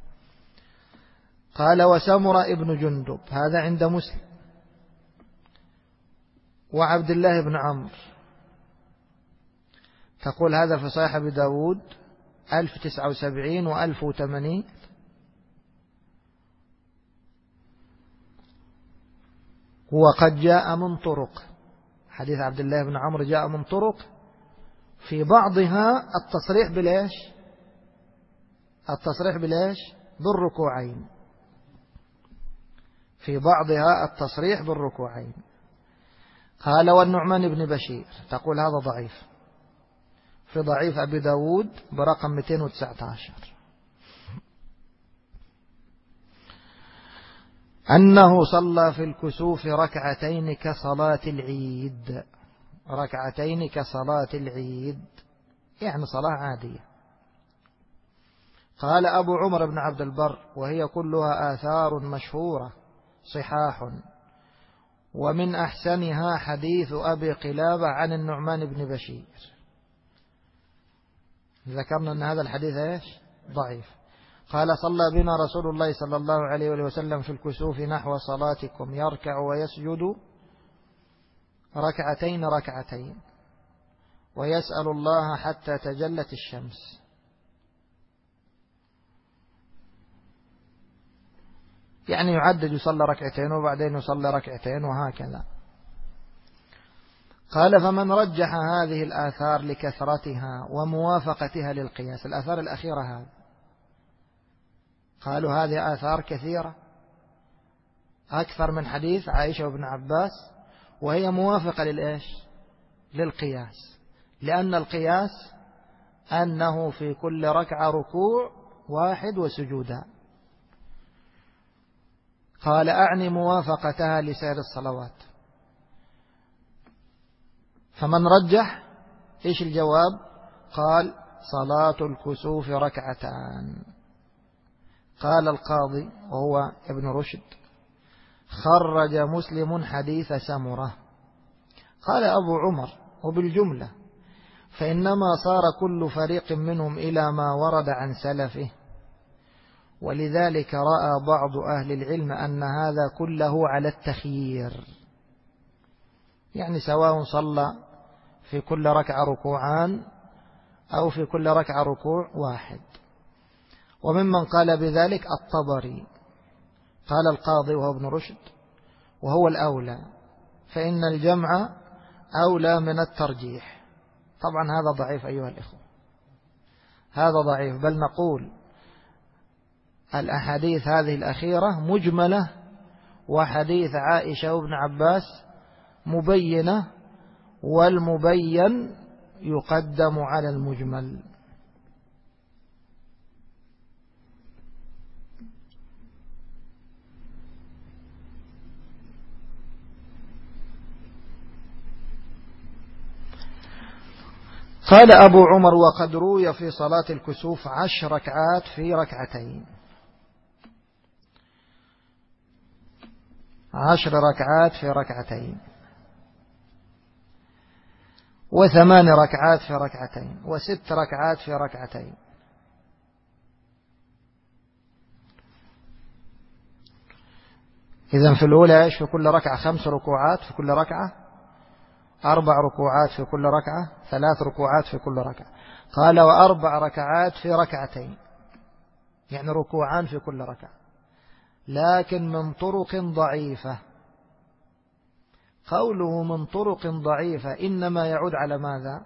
قال: وسمر ابن جندب، هذا عند مسلم وعبد الله بن عمرو. تقول هذا في صحيح أبي داود 1079 و1080. وقد جاء من طرق، حديث عبد الله بن عمرو جاء من طرق، في بعضها التصريح بالإيش؟ التصريح بالإيش؟ بالركوعين. في بعضها التصريح بالركوعين. قال: والنعمان بن بشير، تقول هذا ضعيف، في ضعيف أبي داود برقم 219. أنه صلى في الكسوف ركعتين كصلاة العيد، ركعتين كصلاة العيد، يعني صلاة عادية. قال أبو عمر بن عبد البر: وهي كلها آثار مشهورة صحاح، ومن أحسنها حديث أبي قلابة عن النعمان بن بشير. ذكرنا أن هذا الحديث إيش؟ ضعيف. قال: صلى بنا رسول الله صلى الله عليه وسلم في الكسوف نحو صلاتكم، يركع ويسجد ركعتين ركعتين، ويسأل الله حتى تجلت الشمس. يعني يعدد، يصلى ركعتين وبعدين يصلى ركعتين وهكذا. قال: فمن رجح هذه الآثار لكثرتها وموافقتها للقياس، الآثار الأخيرة هذه قالوا هذه آثار كثيرة أكثر من حديث عائشة وابن عباس، وهي موافقة للإيش؟ للقياس، لأن القياس أنه في كل ركعة ركوع واحد وسجودان. قال: أعني موافقتها لسائر الصلوات. فمن رجح إيش الجواب؟ قال: صلاة الكسوف ركعتان. قال القاضي وهو ابن رشد: خرج مسلم حديث سمرة. قال أبو عمر: وبالجملة فإنما صار كل فريق منهم إلى ما ورد عن سلفه، ولذلك رأى بعض أهل العلم أن هذا كله على التخيير، يعني سواء صلى في كل ركعة ركوعان أو في كل ركعة ركوع واحد. وممن قال بذلك الطبري. قال القاضي وهو ابن رشد: وهو الأولى، فإن الجمع أولى من الترجيح. طبعا هذا ضعيف أيها الإخوة، هذا ضعيف، بل نقول الأحاديث هذه الأخيرة مجملة، وحديث عائشة وابن عباس مبينة، والمبين يقدم على المجمل. قال أبو عمر: وقد روي في صلاة الكسوف 10 ركعات في ركعتين، 10 ركعات في ركعتين، 8 ركعات في ركعتين، 6 ركعات في ركعتين. إذن في الأولى إيش؟ في كل ركعة 5 ركوعات في كل ركعة، 4 ركوعات في كل ركعة، 3 ركوعات في كل ركعة. قال: و4 ركعات في ركعتين، يعني ركوعان في كل ركعة، لكن من طرق ضعيفة. قوله من طرق ضعيفة إنما يعود على ماذا؟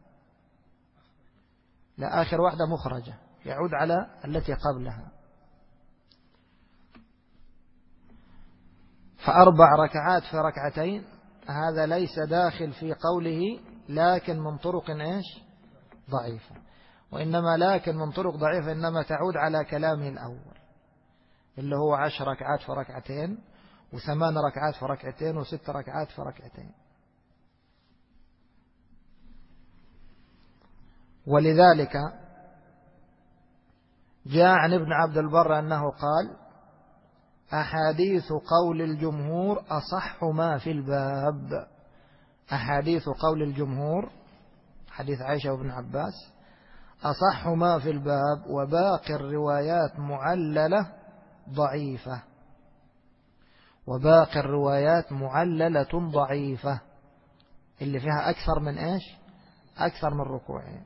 لا، آخر واحدة مخرجة، يعود على التي قبلها. ف4 ركعات في ركعتين هذا ليس داخل في قوله لكن من طرق إيش؟ ضعيفة. وإنما لكن من طرق ضعيفة إنما تعود على كلامه الأول اللي هو 10 ركعات في ركعتين، و8 ركعات في ركعتين، و6 ركعات في ركعتين. ولذلك جاء عن ابن عبد البر أنه قال: أحاديث قول الجمهور أصح ما في الباب. أحاديث قول الجمهور، حديث عائشة وابن عباس، أصح ما في الباب، وباقي الروايات معللة ضعيفة، وباقي الروايات معللة ضعيفة، اللي فيها أكثر من إيش؟ أكثر من ركوعين.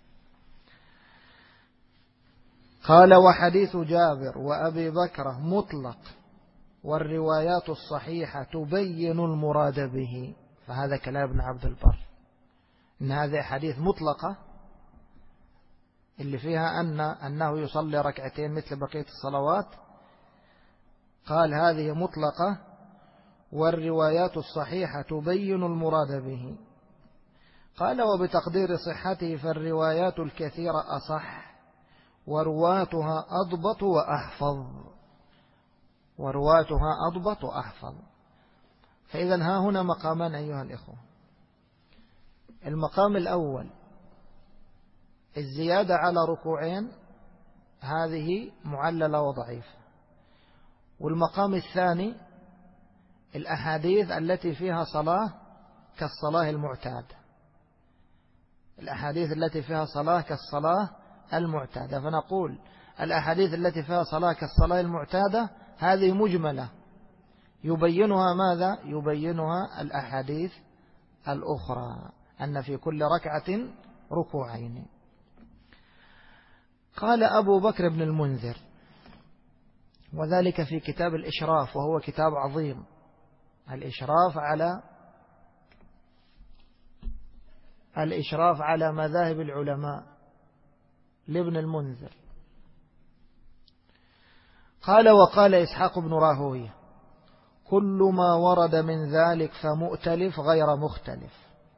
قال: وحديث جابر وأبي بكر مطلق، والروايات الصحيحة تبين المراد به. فهذا كلام ابن عبد البر، إن هذه حديث مطلقة اللي فيها أنه يصلي ركعتين مثل بقية الصلوات. قال: هذه مطلقة، والروايات الصحيحة تبين المراد به. قال: وبتقدير صحته فالروايات الكثيرة أصح، ورواتها أضبط وأحفظ. ورواتها أضبط وأحفظ. فإذا ها هنا مقامان أيها الإخوة. المقام الأول الزيادة على ركوعين، هذه معللة وضعيفة. والمقام الثاني الأحاديث التي فيها صلاة كالصلاة المعتادة، الأحاديث التي فيها صلاة كالصلاة المعتادة. فنقول الأحاديث التي فيها صلاة كالصلاة المعتادة هذه مجملة، يبينها ماذا؟ يبينها الأحاديث الأخرى، أن في كل ركعة ركوعين. قال أبو بكر بن المنذر، وذلك في كتاب الإشراف، وهو كتاب عظيم، الإشراف على مذاهب العلماء لابن المنذر. قال: وقال إسحاق بن راهويه: كل ما ورد من ذلك فمؤتلف غير مختلف،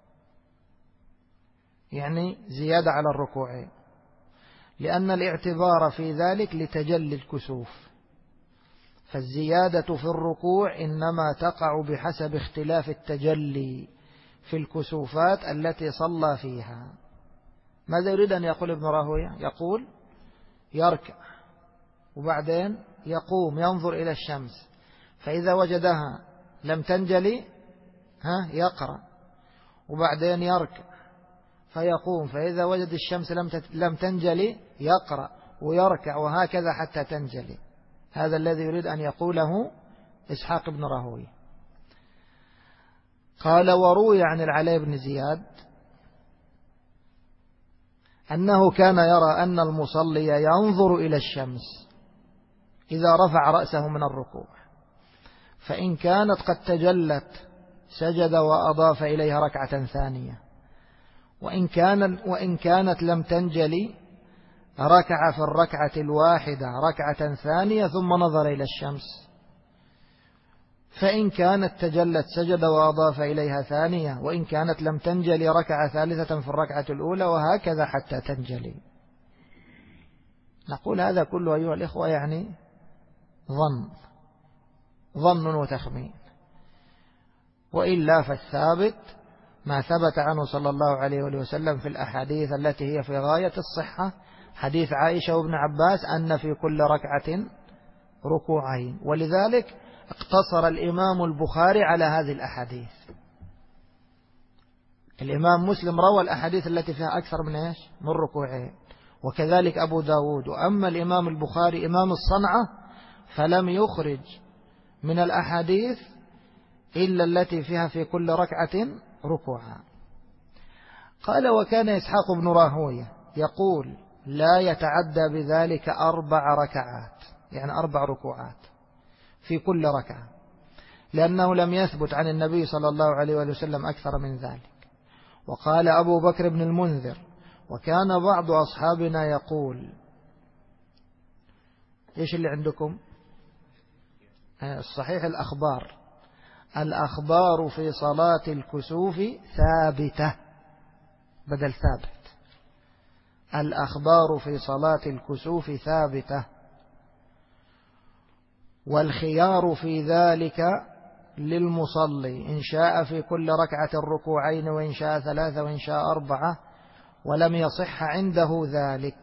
يعني زيادة على الركوعين، لأن الاعتبار في ذلك لتجلي الكسوف، فالزيادة في الركوع إنما تقع بحسب اختلاف التجلي في الكسوفات التي صلى فيها. ماذا يريد أن يقول ابن راهويه؟ يقول يركع وبعدين يقوم ينظر إلى الشمس، فإذا وجدها لم تنجلي يقرأ، وبعدين يركع فيقوم، فإذا وجد الشمس لم تنجلي يقرأ ويركع، وهكذا حتى تنجلي. هذا الذي يريد أن يقوله إسحاق بن راهويه. قال: وروي عن العلاء بن زياد أنه كان يرى أن المصلي ينظر إلى الشمس إذا رفع رأسه من الركوع، فإن كانت قد تجلت سجد وأضاف إليها ركعة ثانية، وإن كانت لم تنجلي ركع في الركعة الواحدة ركعة ثانية ثم نظر إلى الشمس، فإن كانت تجلت سجد وأضاف إليها ثانية، وإن كانت لم تنجلي ركعة ثالثة في الركعة الأولى، وهكذا حتى تنجلي. نقول هذا كله أيها الإخوة يعني ظن وتخمين، وإلا فالثابت ما ثبت عنه صلى الله عليه وسلم في الأحاديث التي هي في غاية الصحة، حديث عائشة وابن عباس أن في كل ركعة ركوعين. ولذلك اقتصر الإمام البخاري على هذه الأحاديث. الإمام مسلم روى الأحاديث التي فيها أكثر من ركوعين، وكذلك أبو داود. وأما الإمام البخاري إمام الصنعة فلم يخرج من الأحاديث إلا التي فيها في كل ركعة ركوعا. قال: وكان إسحاق بن راهويه يقول: لا يتعدى بذلك 4 ركعات، يعني 4 ركوعات في كل ركعة، لأنه لم يثبت عن النبي صلى الله عليه وسلم أكثر من ذلك. وقال أبو بكر بن المنذر: وكان بعض أصحابنا يقول، إيش اللي عندكم؟ الصحيح الأخبار في صلاة الكسوف ثابتة، بدل ثابت، الأخبار في صلاة الكسوف ثابتة، والخيار في ذلك للمصلي، إن شاء في كل ركعة ركوعين، وإن شاء 3، وإن شاء 4، ولم يصح عنده ذلك.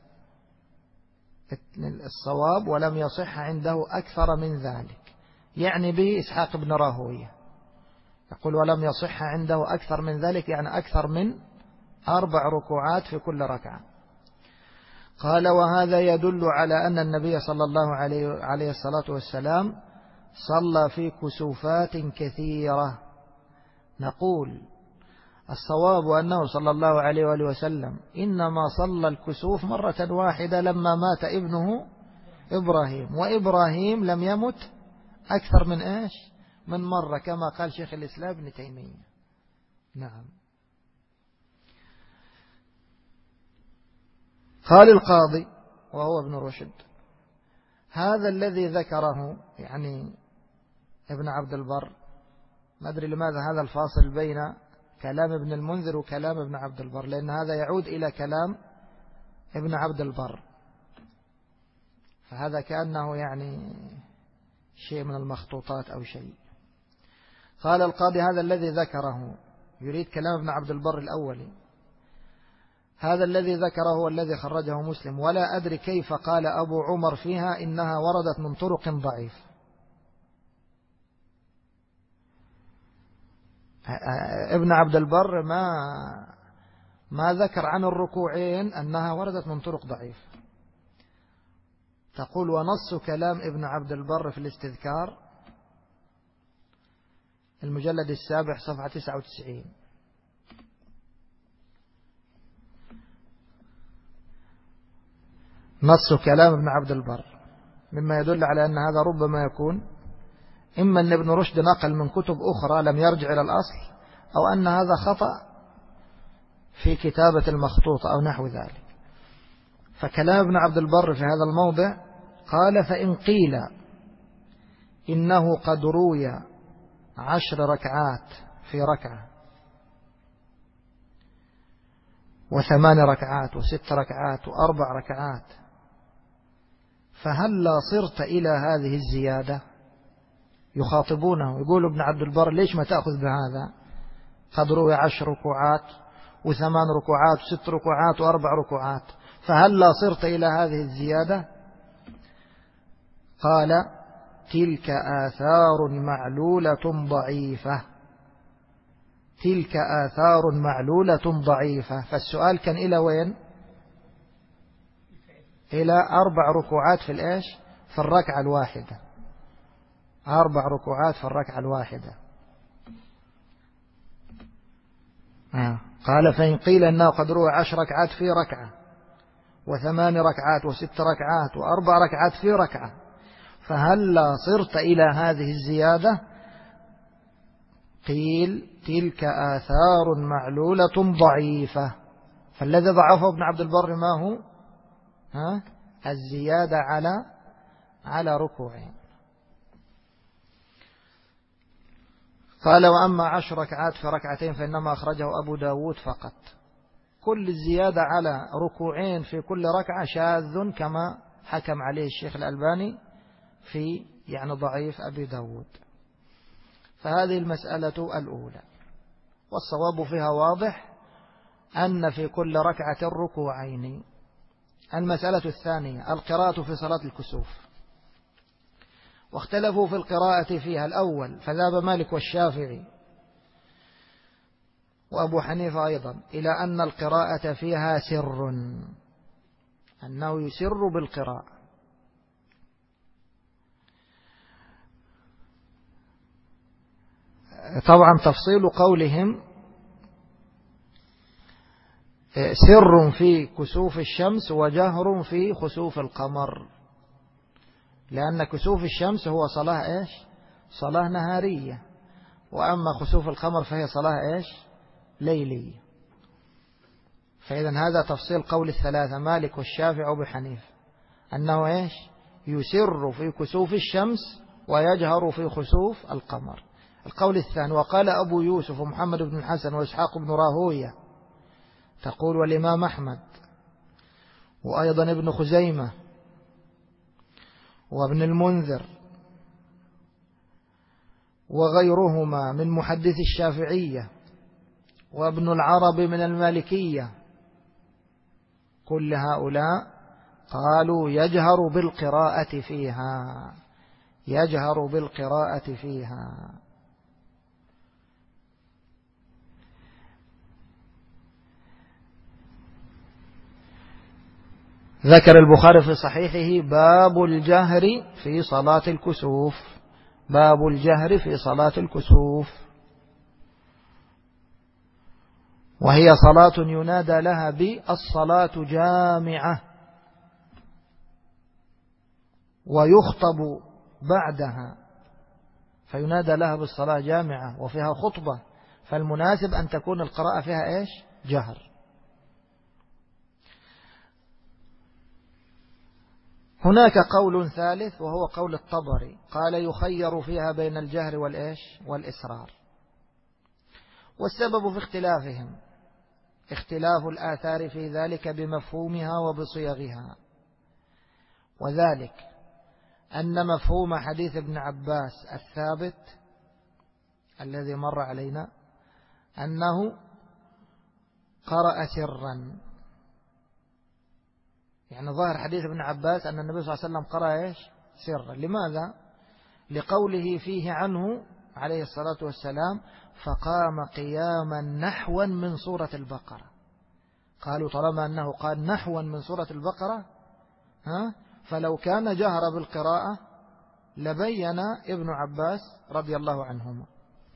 الصواب ولم يصح عنده أكثر من ذلك، يعني به إسحاق بن راهويه يقول ولم يصح عنده أكثر من ذلك، يعني أكثر من 4 ركوعات في كل ركعة. قال: وهذا يدل على أن النبي صلى الله عليه الصلاة والسلام صلى في كسوفات كثيرة. نقول الصواب أنه صلى الله عليه وسلم إنما صلى الكسوف مرة واحدة لما مات ابنه إبراهيم، وإبراهيم لم يمت أكثر من مرة، كما قال شيخ الإسلام ابن تيمية. نعم. قال القاضي وهو ابن رشد: هذا الذي ذكره، يعني ابن عبد البر، ما أدري لماذا هذا الفاصل بين كلام ابن المنذر وكلام ابن عبد البر، لأن هذا يعود إلى كلام ابن عبد البر، فهذا كأنه يعني شيء من المخطوطات أو شيء. قال القاضي هذا الذي ذكره، يريد كلام ابن عبد البر الأولي، هذا الذي ذكره هو الذي خرجه مسلم، ولا أدري كيف قال أبو عمر فيها إنها وردت من طرق ضعيف. ابن عبد البر ما ذكر عن الركوعين أنها وردت من طرق ضعيف. تقول ونص كلام ابن عبد البر في الاستذكار المجلد 7 صفحة 99. نص كلام ابن عبد البر مما يدل على أن هذا ربما يكون إما أن ابن رشد نقل من كتب أخرى لم يرجع إلى الأصل، أو أن هذا خطأ في كتابة المخطوطة أو نحو ذلك. فكلام ابن عبد البر في هذا الموضع قال فإن قيل إنه قد روي 10 ركعات في ركعة و8 ركعات و6 ركعات و4 ركعات، فهل لا صرت إلى هذه الزيادة؟ يخاطبونه يقول ابن عبد البر ليش ما تأخذ بهذا؟ قد روي 10 ركوعات و8 ركوعات و6 ركوعات و4 ركوعات، فهل لا صرت إلى هذه الزيادة؟ قال تلك آثار معلولة ضعيفة، تلك آثار معلولة ضعيفة. فالسؤال كان إلى وين؟ إلى 4 ركوعات في الإيش؟ في الركعة الواحدة، 4 ركوعات في الركعة الواحدة. قال فإن قيل أنه قد روى 10 ركعات في ركعة و8 ركعات و6 ركعات و4 ركعات في ركعة، فهل لا صرت إلى هذه الزيادة؟ قيل تلك آثار معلولة ضعيفة. فالذي ضعفه ابن عبد البر ما هو؟ الزيادة على ركوعين. قال وأما 10 ركعات في ركعتين فإنما أخرجه أبو داود فقط. كل الزيادة على ركوعين في كل ركعة شاذ كما حكم عليه الشيخ الألباني في ضعيف أبي داود. فهذه المسألة الأولى، والصواب فيها واضح أن في كل ركعة ركوعين. المسألة الثانية القراءة في صلاة الكسوف، واختلفوا في القراءة فيها. الأول فذهب مالك والشافعي وأبو حنيفة أيضا إلى أن القراءة فيها سر، أنه يسر بالقراءة. طبعا تفصيل قولهم سر في كسوف الشمس وجهر في خسوف القمر، لأن كسوف الشمس هو صلاة إيش؟ صلاة نهارية، وأما خسوف القمر فهي صلاة إيش؟ ليلية. فإذا هذا تفصيل قول الثلاثة مالك والشافعي وأبو حنيفة أنه إيش؟ يسر في كسوف الشمس ويجهر في خسوف القمر. القول الثاني وقال أبو يوسف ومحمد بن الحسن وإسحاق بن راهوية، تقول والإمام أحمد وأيضا ابن خزيمة وابن المنذر وغيرهما من محدث الشافعية وابن العربي من المالكية، كل هؤلاء قالوا يجهر بالقراءة فيها، يجهر بالقراءة فيها. ذكر البخاري في صحيحه باب الجهر في صلاة الكسوف، باب الجهر في صلاة الكسوف، وهي صلاة ينادى لها بالصلاة جامعة، ويخطب بعدها، فينادى لها بالصلاة جامعة وفيها خطبة، فالمناسب أن تكون القراءة فيها إيش؟ جهر. هناك قول ثالث وهو قول الطبري، قال يخير فيها بين الجهر والإيش؟ والإسرار. والسبب في اختلافهم اختلاف الآثار في ذلك بمفهومها وبصيغها، وذلك أن مفهوم حديث ابن عباس الثابت الذي مر علينا أنه قرأ سرا، يعني ظاهر حديث ابن عباس أن النبي صلى الله عليه وسلم قرأ إيش؟ سرا. لماذا؟ لقوله فيه عنه عليه الصلاة والسلام فقام قياما نحوا من سورة البقرة. قالوا طالما أنه قال نحوا من سورة البقرة فلو كان جهر بالقراءة لبين ابن عباس رضي الله عنهما.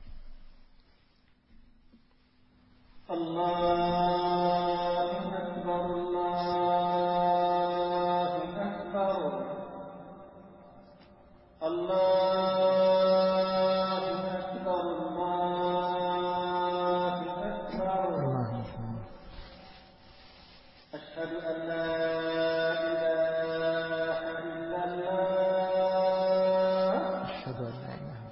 الله أكبر الله أكبر الله أكبر الله أكبر. أشهد أن لا إله إلا الله. أشهد أن لا إله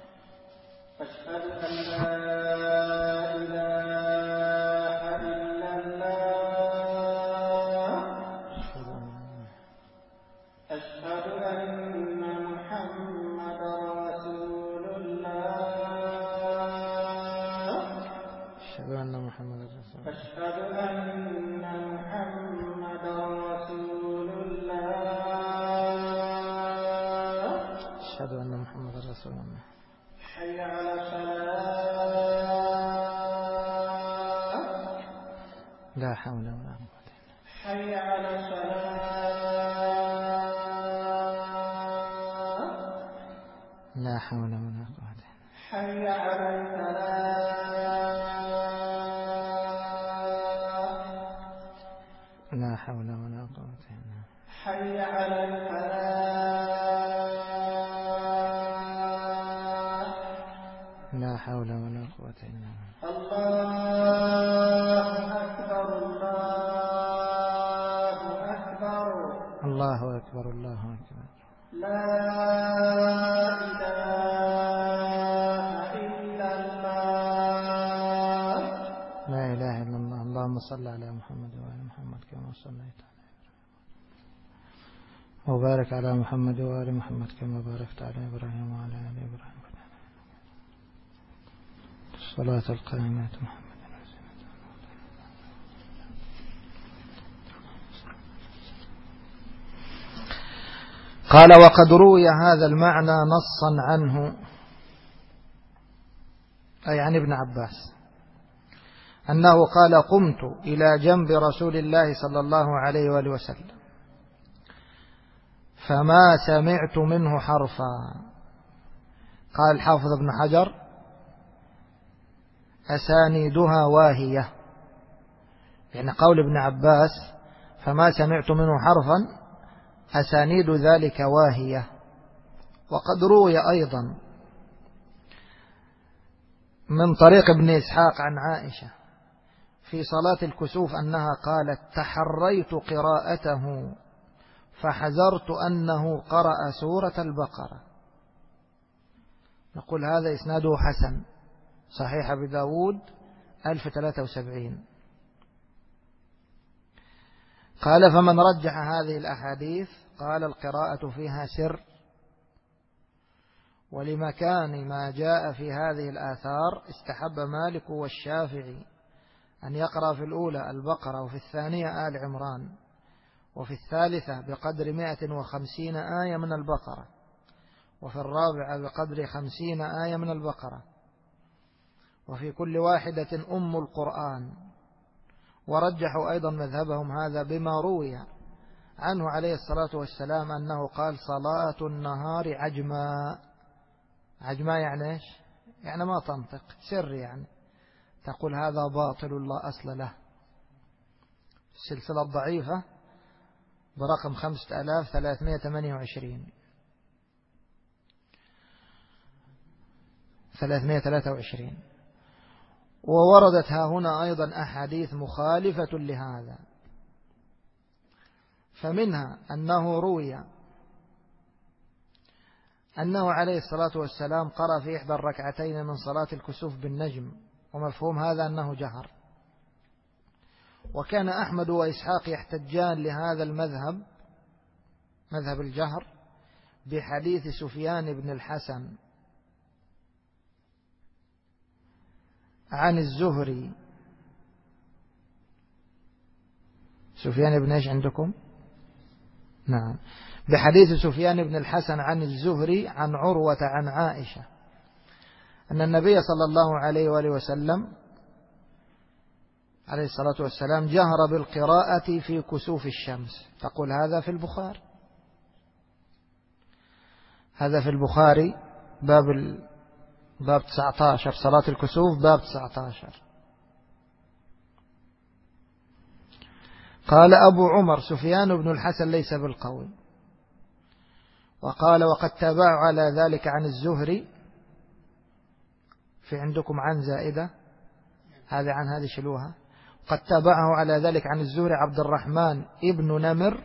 إلا الله. أشهد أن محمدا رسول الله. أشهد أن محمدا رسول الله. أشهد أن محمدا رسول الله. أشهد أن محمدا رسول الله. حي على الصلاة. لا حول ولا قوة. حي على الصلاة. لا حول ولا قوة. حي على الفلاح. لا حول ولا قوة. حي على الفلاح. لا حول ولا قوة إلا بالله. الله أكبر الله أكبر. الله أكبر الله أكبر. لا إله إلا الله. لا إله إلا الله. اللهم صل على محمد وآل محمد كما صليت على إبراهيم وبارك على محمد وآل محمد كما باركت على إبراهيم وعلى آل إبراهيم. الصلاة القائمة محمد. قال وقد روي هذا المعنى نصا عنه أي عن ابن عباس أنه قال قمت إلى جنب رسول الله صلى الله عليه وآله وسلم فما سمعت منه حرفا. قال الحافظ ابن حجر أسانيدها واهية، يعني قول ابن عباس فما سمعت منه حرفا أسانيد ذلك واهية. وقد روي أيضا من طريق ابن إسحاق عن عائشة في صلاة الكسوف أنها قالت تحريت قراءته فحذرت أنه قرأ سورة البقرة. نقول هذا إسناده حسن صحيح أبي داود 1073. قال فمن رجح هذه الأحاديث قال القراءة فيها سر، ولمكان ما جاء في هذه الآثار استحب مالك والشافعي أن يقرأ في الأولى البقرة وفي الثانية آل عمران وفي الثالثة بقدر 150 آية من البقرة وفي الرابعة بقدر 50 آية من البقرة وفي كل واحدة أم القرآن. ورجحوا أيضا مذهبهم هذا بما روي عنه عليه الصلاة والسلام أنه قال صلاة النهار عجما. عجما يعني إيش؟ يعني ما تنطق سر، يعني تقول هذا باطل لا أصل له. السلسلة الضعيفة برقم 5323. ووردت ها هنا أيضا أحاديث مخالفة لهذا، فمنها أنه روي أنه عليه الصلاة والسلام قرأ في إحدى الركعتين من صلاة الكسوف بالنجم، ومفهوم هذا أنه جهر. وكان أحمد وإسحاق يحتجان لهذا المذهب، مذهب الجهر، بحديث سفيان بن الحسن عن الزهري. سفيان بن ايش عندكم؟ نعم، بحديث سفيان بن الحسن عن الزهري عن عروة عن عائشة أن النبي صلى الله عليه وآله وسلم عليه الصلاة والسلام جهر بالقراءة في كسوف الشمس. تقول هذا في البخاري، هذا في البخاري باب 19 صلاة الكسوف، باب 19. قال أبو عمر سفيان بن الحسن ليس بالقوي. وقال وقد تابعوا على ذلك عن الزهري. في عندكم عن زائدة، هذا عن هذه شلوها. قد تابعه على ذلك عن الزهري عبد الرحمن ابن نمر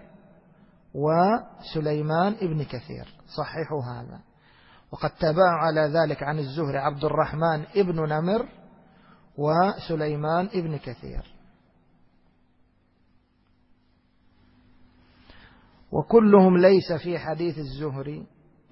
وسليمان ابن كثير، صححوا هذا. وقد تابعه على ذلك عن الزهري عبد الرحمن ابن نمر وسليمان ابن كثير، وكلهم ليس في حديث الزهري.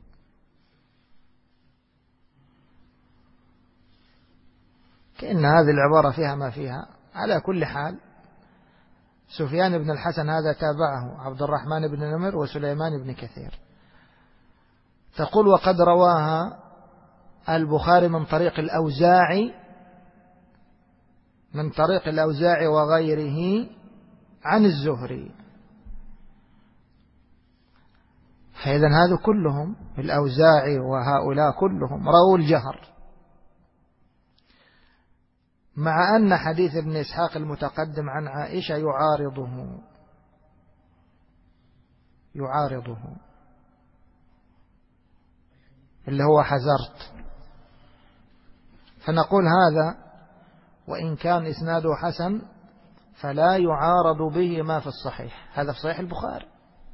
كأن هذه العبارة فيها ما فيها. على كل حال سفيان بن الحسن هذا تابعه عبد الرحمن بن نمر وسليمان بن كثير. تقول وقد رواها البخاري من طريق الأوزاعي وغيره عن الزهري. فإذا هذا كلهم الأوزاعي وهؤلاء كلهم رووا الجهر، مع أن حديث ابن إسحاق المتقدم عن عائشة يعارضه اللي هو حذرت. فنقول هذا وإن كان إسناده حسن فلا يعارض به ما في الصحيح. هذا في صحيح البخاري.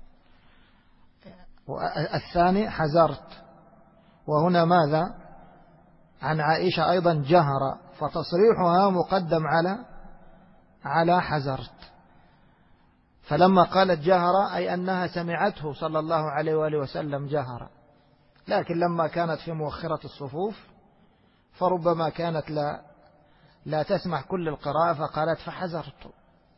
والثاني حذرت، وهنا ماذا؟ عن عائشة أيضا جهر، فتصريحها مقدم على حذرت. فلما قالت جهر أي أنها سمعته صلى الله عليه وآله وسلم جهر، لكن لما كانت في مؤخرة الصفوف فربما كانت لا تسمع كل القراءة، فقالت فحذرت.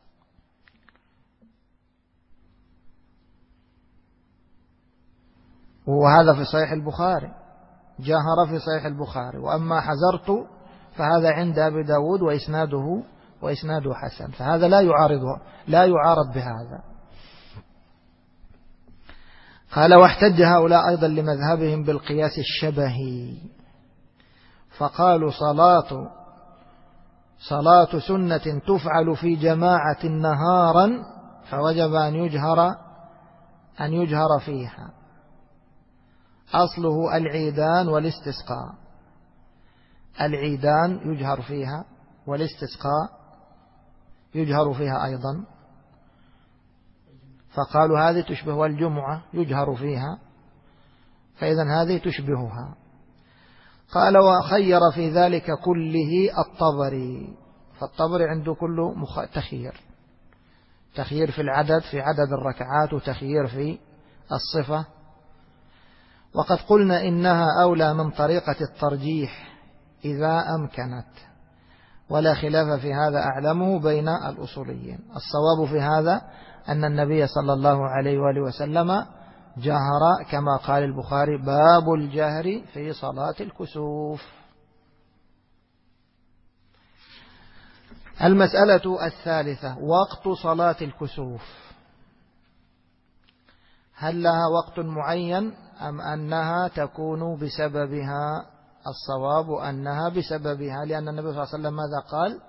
وهذا في صحيح البخاري، جهر في صحيح البخاري. وأما حذرت فهذا عند أبي داود وإسناده حسن، فهذا لا يعارض بهذا. قال واحتج هؤلاء أيضا لمذهبهم بالقياس الشبهي، فقالوا صلاة سنة تفعل في جماعة نهارا فوجب أن يجهر فيها. أصله العيدان والاستسقاء، العيدان يجهر فيها والاستسقاء يجهر فيها أيضا. فقالوا هذه تشبه، والجمعة يجهر فيها، فإذا هذه تشبهها. قال وخير في ذلك كله الطبري، فالطبري عنده كله تخيير في العدد، في عدد الركعات، وتخيير في الصفة. وقد قلنا إنها أولى من طريقة الترجيح إذا أمكنت، ولا خلاف في هذا أعلمه بين الأصوليين. الصواب في هذا أن النبي صلى الله عليه وآله وسلم جهر كما قال البخاري باب الجهر في صلاة الكسوف. المسألة الثالثة وقت صلاة الكسوف، هل لها وقت معين أم أنها تكون بسببها؟ الصواب أنها بسببها، لأن النبي صلى الله عليه وسلم ماذا قال؟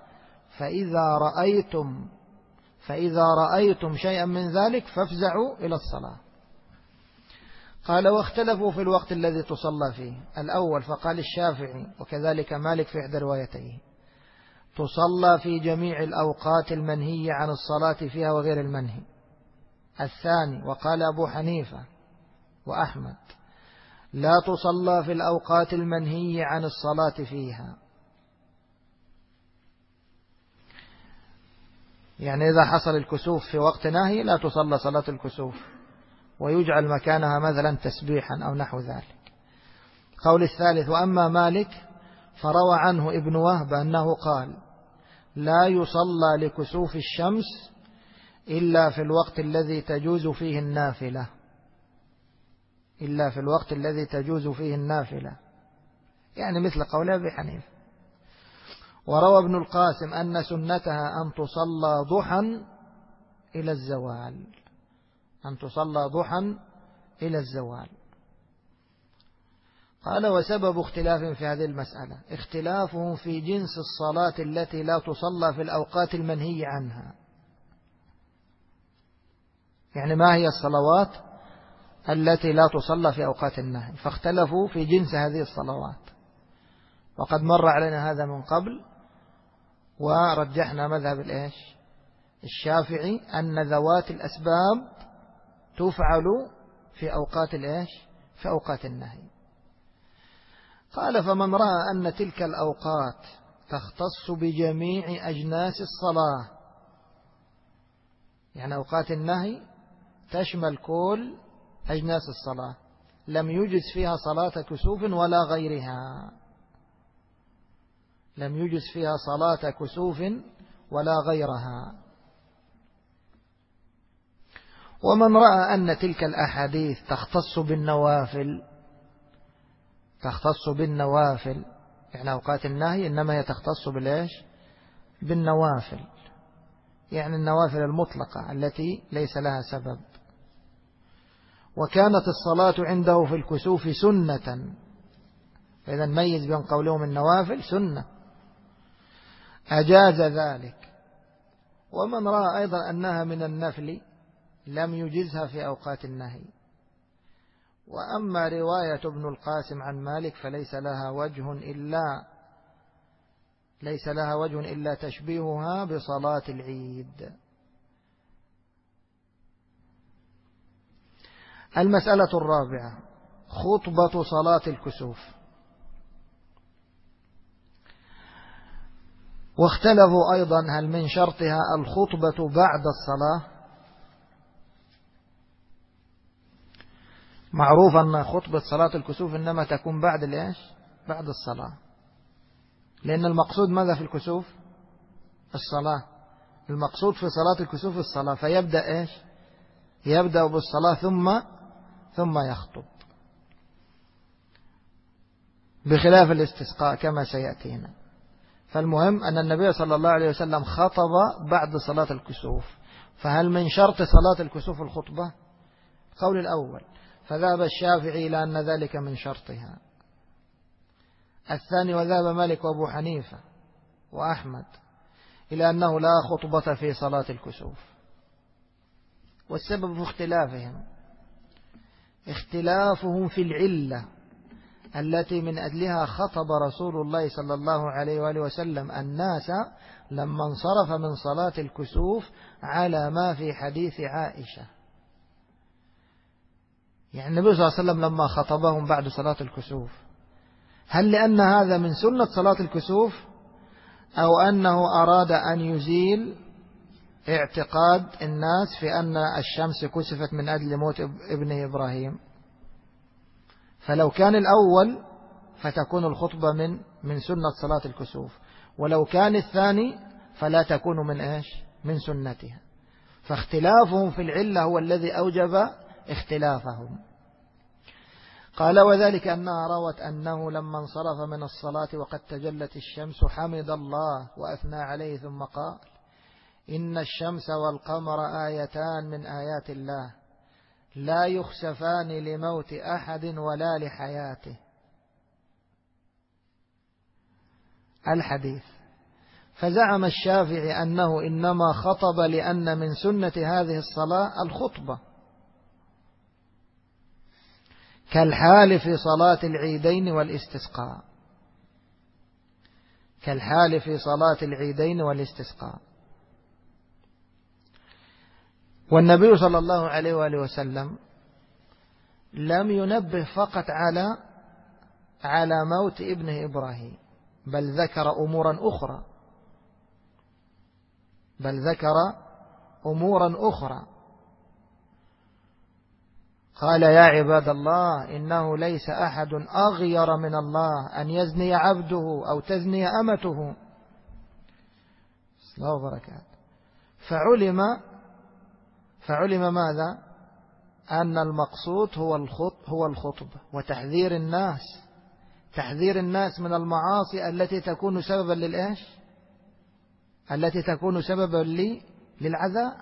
فإذا رأيتم شيئا من ذلك فافزعوا إلى الصلاة. قال واختلفوا في الوقت الذي تصلى فيه. الأول فقال الشافعي وكذلك مالك في إحدى روايتيه تصلى في جميع الأوقات المنهي عن الصلاة فيها وغير المنهي. الثاني وقال أبو حنيفة وأحمد لا تصلى في الأوقات المنهي عن الصلاة فيها، يعني إذا حصل الكسوف في وقت نهي لا تصلى صلاة الكسوف، ويجعل مكانها مثلا تسبيحا أو نحو ذلك. قول الثالث: وأما مالك فروى عنه ابن وهب أنه قال: لا يصلى لكسوف الشمس إلا في الوقت الذي تجوز فيه النافلة، إلا في الوقت الذي تجوز فيه النافلة، يعني مثل قول أبي حنيفة. وروى ابن القاسم أن سنتها أن تصلى ضحى إلى الزوال، أن تصلى ضحى إلى الزوال. قال: وسبب اختلاف في هذه المسألة اختلافهم في جنس الصلاة التي لا تصلى في الأوقات المنهي عنها، يعني ما هي الصلوات التي لا تصلى في أوقات النهي، فاختلفوا في جنس هذه الصلوات. وقد مر علينا هذا من قبل، ورجحنا مذهب الشافعي أن ذوات الأسباب تفعل في أوقات في أوقات النهي. قال: فمن رأى أن تلك الأوقات تختص بجميع أجناس الصلاة، يعني أوقات النهي تشمل كل أجناس الصلاة، لم يجز فيها صلاة كسوف ولا غيرها، لم يجز فيها صلاة كسوف ولا غيرها. ومن رأى أن تلك الأحاديث تختص بالنوافل، تختص بالنوافل، يعني أوقات النهي إنما هي تختص بالنوافل، يعني النوافل المطلقة التي ليس لها سبب. وكانت الصلاة عنده في الكسوف سنة، فإذا ميز بين قولهم النوافل سنة، أجاز ذلك. ومن رأى أيضا أنها من النفل لم يجزها في أوقات النهي. وأما رواية ابن القاسم عن مالك فليس لها وجه إلا تشبيهها بصلاة العيد. المسألة الرابعة: خطبة صلاة الكسوف. واختلفوا أيضا هل من شرطها الخطبة بعد الصلاة. معروف أن خطبة صلاة الكسوف إنما تكون بعد الصلاة، لأن المقصود ماذا في الكسوف؟ الصلاة. المقصود في صلاة الكسوف الصلاة، فيبدأ يبدأ بالصلاة ثم يخطب، بخلاف الاستسقاء كما سيأتينا. فالمهم أن النبي صلى الله عليه وسلم خطب بعد صلاة الكسوف. فهل من شرط صلاة الكسوف الخطبة؟ قول الأول، فذهب الشافعي إلى أن ذلك من شرطها. الثاني، وذهب مالك وأبو حنيفة وأحمد إلى أنه لا خطبة في صلاة الكسوف. والسبب في اختلافهم في العلة التي من أجلها خطب رسول الله صلى الله عليه وآله وسلم الناس لما انصرف من صلاة الكسوف، على ما في حديث عائشة. يعني النبي صلى الله عليه وسلم لما خطبهم بعد صلاة الكسوف، هل لأن هذا من سنة صلاة الكسوف، أو أنه أراد أن يزيل اعتقاد الناس في أن الشمس كسفت من أجل موت ابنه إبراهيم؟ فلو كان الأول فتكون الخطبة من سنة صلاة الكسوف، ولو كان الثاني فلا تكون من سنتها. فاختلافهم في العلة هو الذي أوجب اختلافهم. قال: وذلك أنها روت أنه لما انصرف من الصلاة وقد تجلت الشمس حمد الله وأثنى عليه، ثم قال: إن الشمس والقمر آيتان من آيات الله لا يخسفان لموت أحد ولا لحياته. الحديث. فزعم الشافعي أنه إنما خطب لأن من سنة هذه الصلاة الخطبة، كالحال في صلاة العيدين والاستسقاء، كالحال في صلاة العيدين والاستسقاء. والنبي صلى الله عليه وآله وسلم لم ينبه فقط على موت ابنه إبراهيم، بل ذكر أمورا أخرى. قال يا عباد الله إنه ليس أحد أغير من الله أن يزني عبده أو تزني أمته. الله وبركاته. فعلم ماذا؟ أن المقصود هو الخطبة وتحذير الناس من المعاصي التي تكون سببا للإيش؟ التي تكون سببا للعذاب،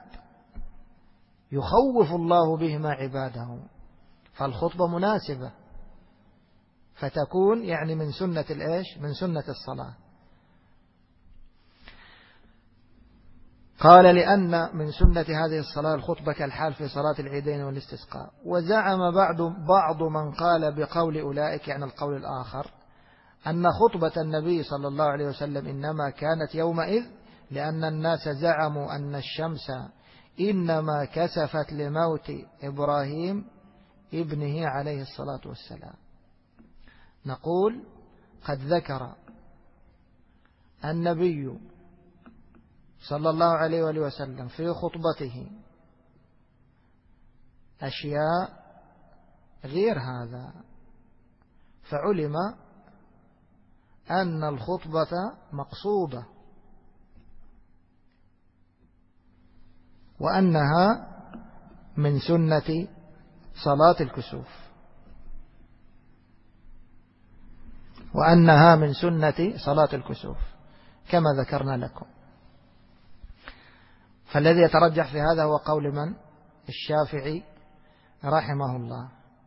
يخوف الله بهما عباده. فالخطبة مناسبة، فتكون يعني من سنة الإيش؟ من سنة الصلاة. قال لأن من سنة هذه الصلاة الخطبة كالحال في صلاة العيدين والاستسقاء. وزعم بعض من قال بقول أولئك، يعني القول الآخر، أن خطبة النبي صلى الله عليه وسلم إنما كانت يومئذ لأن الناس زعموا أن الشمس إنما كسفت لموت إبراهيم ابنه عليه الصلاة والسلام. نقول قد ذكر النبي صلى الله عليه وآله وسلم في خطبته أشياء غير هذا، فعلم أن الخطبة مقصودة وأنها من سنة صلاة الكسوف، وأنها من سنة صلاة الكسوف كما ذكرنا لكم. فالذي يترجح في هذا هو قول من؟ الشافعي رحمه الله،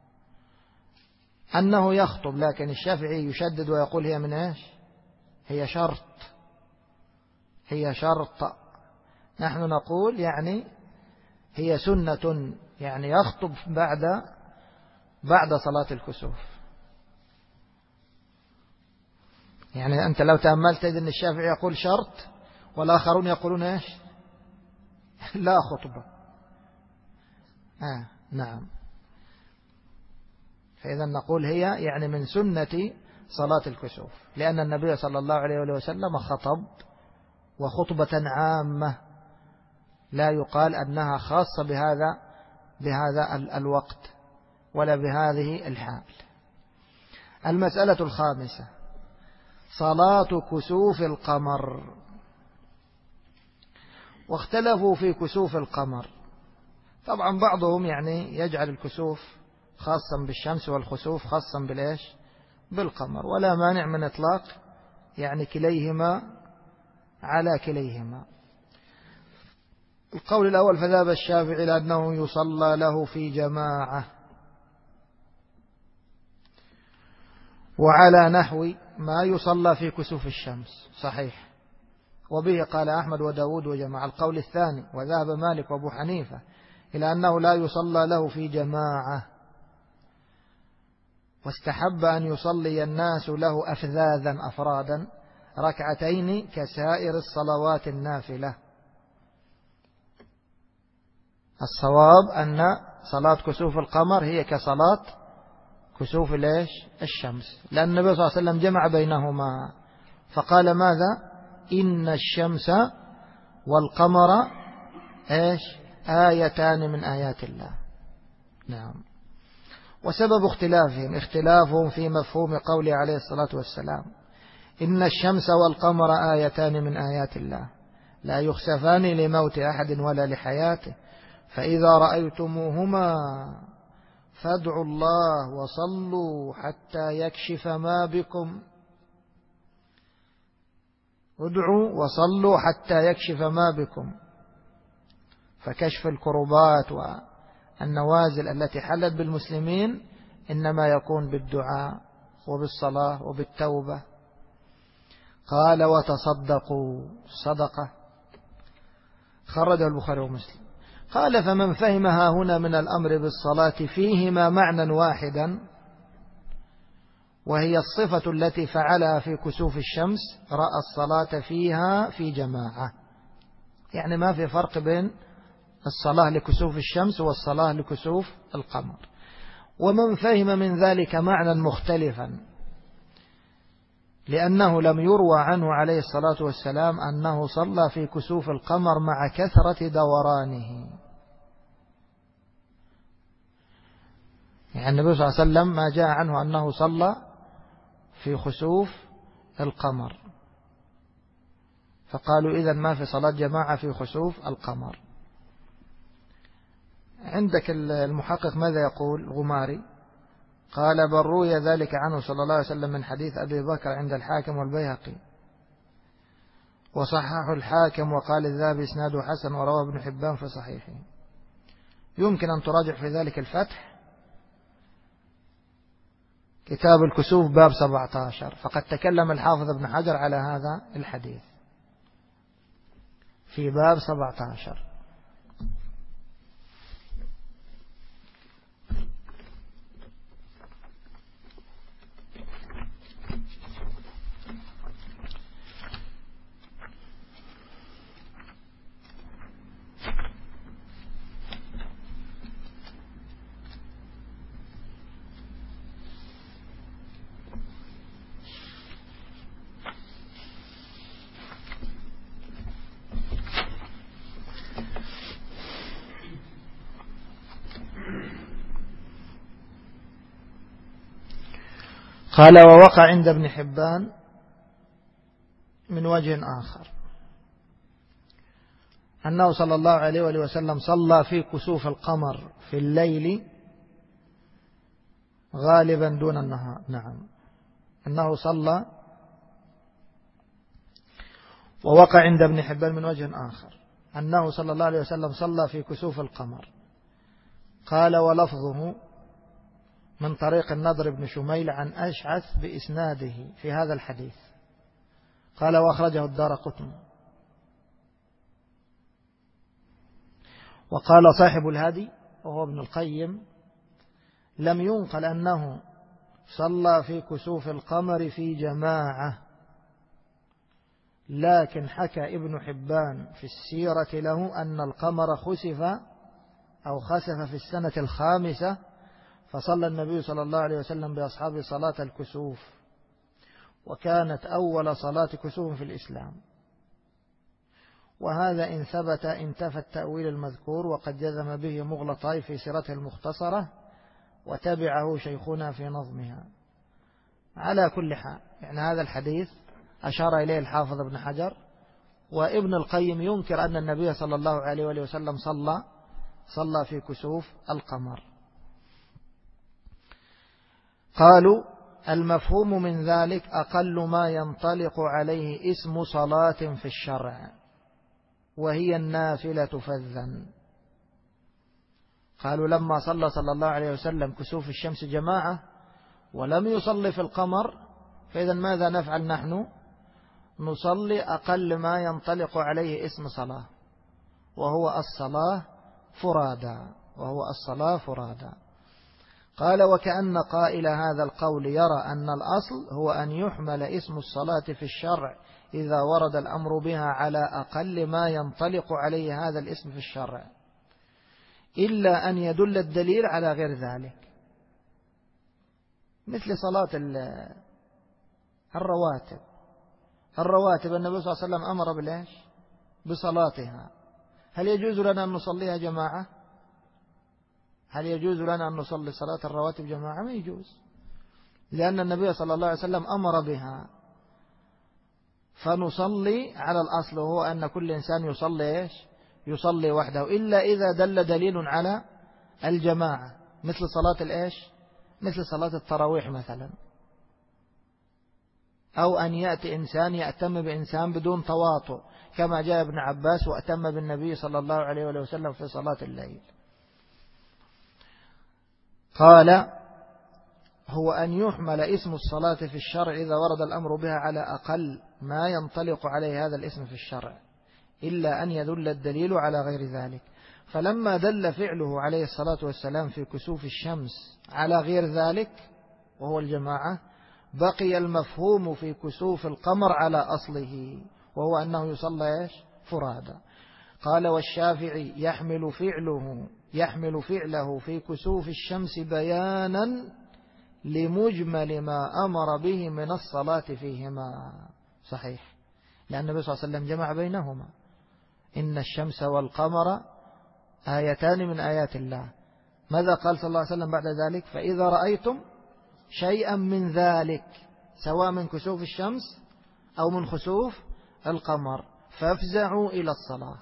أنه يخطب، لكن الشافعي يشدد ويقول هي من إيش؟ هي شرط. نحن نقول يعني هي سنة، يعني يخطب بعد صلاة الكسوف. يعني أنت لو تأملت تجد أن الشافعي يقول شرط والآخرون يقولون إيش؟ لا خطبة. نعم. فإذا نقول هي يعني من سنة صلاة الكسوف، لأن النبي صلى الله عليه وسلم خطب، وخطبة عامة لا يقال أنها خاصة بهذا الوقت ولا بهذه الحال. المسألة الخامسة صلاة كسوف القمر. واختلفوا في كسوف القمر. طبعا بعضهم يعني يجعل الكسوف خاصا بالشمس والخسوف خاصا بالإيش؟ بالقمر، ولا مانع من إطلاق يعني كليهما على كليهما. القول الأول فذهب الشافعي لأنه يصلى له في جماعة، وعلى نحو ما يصلى في كسوف الشمس، صحيح. وبه قال أحمد وداود وجماعة. القول الثاني وذهب مالك وابو حنيفة إلى أنه لا يصلى له في جماعة، واستحب أن يصلي الناس له أفذاذا أفرادا ركعتين كسائر الصلوات النافلة. الصواب أن صلاة كسوف القمر هي كصلاة كسوف الشمس، لأن النبي صلى الله عليه وسلم جمع بينهما فقال ماذا؟ إن الشمس والقمر آيتان من آيات الله. نعم. وسبب اختلافهم في مفهوم قوله عليه الصلاة والسلام إن الشمس والقمر آيتان من آيات الله لا يخسفان لموت أحد ولا لحياته، فإذا رأيتموهما فادعوا الله وصلوا حتى يكشف ما بكم. ادعوا وصلوا حتى يكشف ما بكم. فكشف الكربات والنوازل التي حلت بالمسلمين إنما يكون بالدعاء وبالصلاة وبالتوبة. قال وتصدقوا صدقة، خرجه البخاري ومسلم. قال فمن فهمها هنا من الأمر بالصلاة فيهما معنى واحدا، وهي الصفة التي فعلها في كسوف الشمس، رأى الصلاة فيها في جماعة. يعني ما في فرق بين الصلاة لكسوف الشمس والصلاة لكسوف القمر. ومن فهم من ذلك معنى مختلفا، لأنه لم يروى عنه عليه الصلاة والسلام أنه صلى في كسوف القمر مع كثرة دورانه. يعني النبي صلى الله عليه وسلم ما جاء عنه أنه صلى في خسوف القمر، فقالوا إذن ما في صلاة جماعة في خسوف القمر. عندك المحقق ماذا يقول غماري؟ قال بل روي ذلك عنه صلى الله عليه وسلم من حديث أبي بكر عند الحاكم والبيهقي، وصححه الحاكم وقال الذهبي إسناده حسن، وروى ابن حبان في صحيحه. يمكن أن تراجع في ذلك الفتح كتاب الكسوف باب 17، فقد تكلم الحافظ ابن حجر على هذا الحديث في باب 17. قال ووقع عند ابن حبان من وجه آخر أنه صلى الله عليه وآله وسلم صلى في كسوف القمر في الليل غالبا دون النهار. نعم، أنه صلى. ووقع عند ابن حبان من وجه آخر أنه صلى الله عليه وسلم صلى في كسوف القمر. قال ولفظه من طريق النضر بن شميل عن أشعث بإسناده في هذا الحديث. قال وأخرجه الدارقطني. وقال صاحب الهادي وهو ابن القيم لم ينقل أنه صلى في كسوف القمر في جماعة، لكن حكى ابن حبان في السيرة له أن القمر خسف في السنة 5، فصلى النبي صلى الله عليه وسلم بأصحابه صلاة الكسوف، وكانت أول صلاة كسوف في الإسلام. وهذا إن ثبت انتفى التأويل المذكور، وقد جزم به مغلطاي في سيرته المختصرة، وتبعه شيخنا في نظمها. على كل حال يعني هذا الحديث أشار إليه الحافظ ابن حجر، وابن القيم ينكر أن النبي صلى الله عليه وسلم صلى في كسوف القمر. قالوا المفهوم من ذلك أقل ما ينطلق عليه اسم صلاة في الشرع، وهي النافلة فذا. قالوا لما صلى الله عليه وسلم كسوف الشمس جماعة ولم يصلي في القمر، فإذا ماذا نفعل نحن؟ نصلي أقل ما ينطلق عليه اسم صلاة، وهو الصلاة فرادا. قال وكأن قائل هذا القول يرى أن الأصل هو أن يحمل اسم الصلاة في الشرع إذا ورد الأمر بها على أقل ما ينطلق عليه هذا الاسم في الشرع، إلا أن يدل الدليل على غير ذلك، مثل صلاة الرواتب النبي صلى الله عليه وسلم أمر بصلاتها. هل يجوز لنا أن نصليها جماعة؟ هل يجوز لنا أن نصلي صلاة الرواتب جماعة؟ ما يجوز، لأن النبي صلى الله عليه وسلم أمر بها، فنصلي على الأصل وهو أن كل إنسان يصلي وحده، إلا إذا دل دليل على الجماعة، مثل مثل صلاة التراويح مثلا، أو أن يأتي إنسان يأتم بإنسان بدون تواطؤ، كما جاء ابن عباس وأتم بالنبي صلى الله عليه وسلم في صلاة الليل. قال هو أن يحمل اسم الصلاة في الشرع إذا ورد الأمر بها على أقل ما ينطلق عليه هذا الاسم في الشرع، إلا أن يدل الدليل على غير ذلك. فلما دل فعله عليه الصلاة والسلام في كسوف الشمس على غير ذلك وهو الجماعة، بقي المفهوم في كسوف القمر على أصله، وهو أنه يصلى فرادا. قال والشافعي يحمل فعله في كسوف الشمس بيانا لمجمل ما أمر به من الصلاة فيهما. صحيح، لأن النبي صلى الله عليه وسلم جمع بينهما، إن الشمس والقمر آيتان من آيات الله ماذا قال صلى الله عليه وسلم بعد ذلك؟ فإذا رأيتم شيئا من ذلك سواء من كسوف الشمس أو من خسوف القمر فافزعوا إلى الصلاة.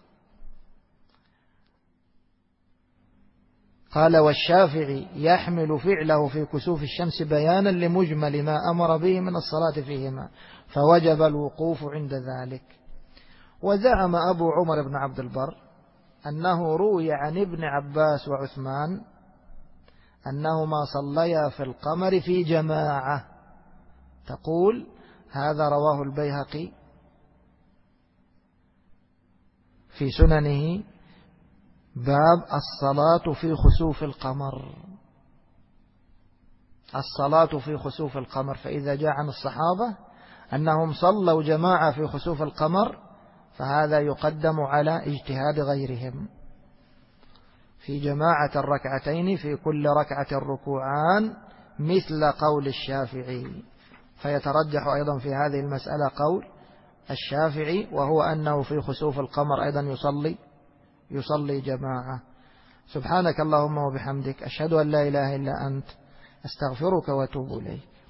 قال والشافعي يحمل فعله في كسوف الشمس بيانا لمجمل ما أمر به من الصلاة فيهما فوجب الوقوف عند ذلك. وزعم أبو عمر بن عبد البر أنه روي عن ابن عباس وعثمان أنهما صليا في القمر في جماعة. تقول هذا رواه البيهقي في سننه باب الصلاة في خسوف القمر، الصلاة في خسوف القمر. فإذا جاء عن الصحابة أنهم صلوا جماعة في خسوف القمر فهذا يقدم على اجتهاد غيرهم. في جماعة الركعتين في كل ركعة ركوعان مثل قول الشافعي. فيترجح أيضا في هذه المسألة قول الشافعي، وهو أنه في خسوف القمر أيضا يصلي جماعة. سبحانك اللهم وبحمدك أشهد أن لا إله إلا أنت أستغفرك وأتوب إليك.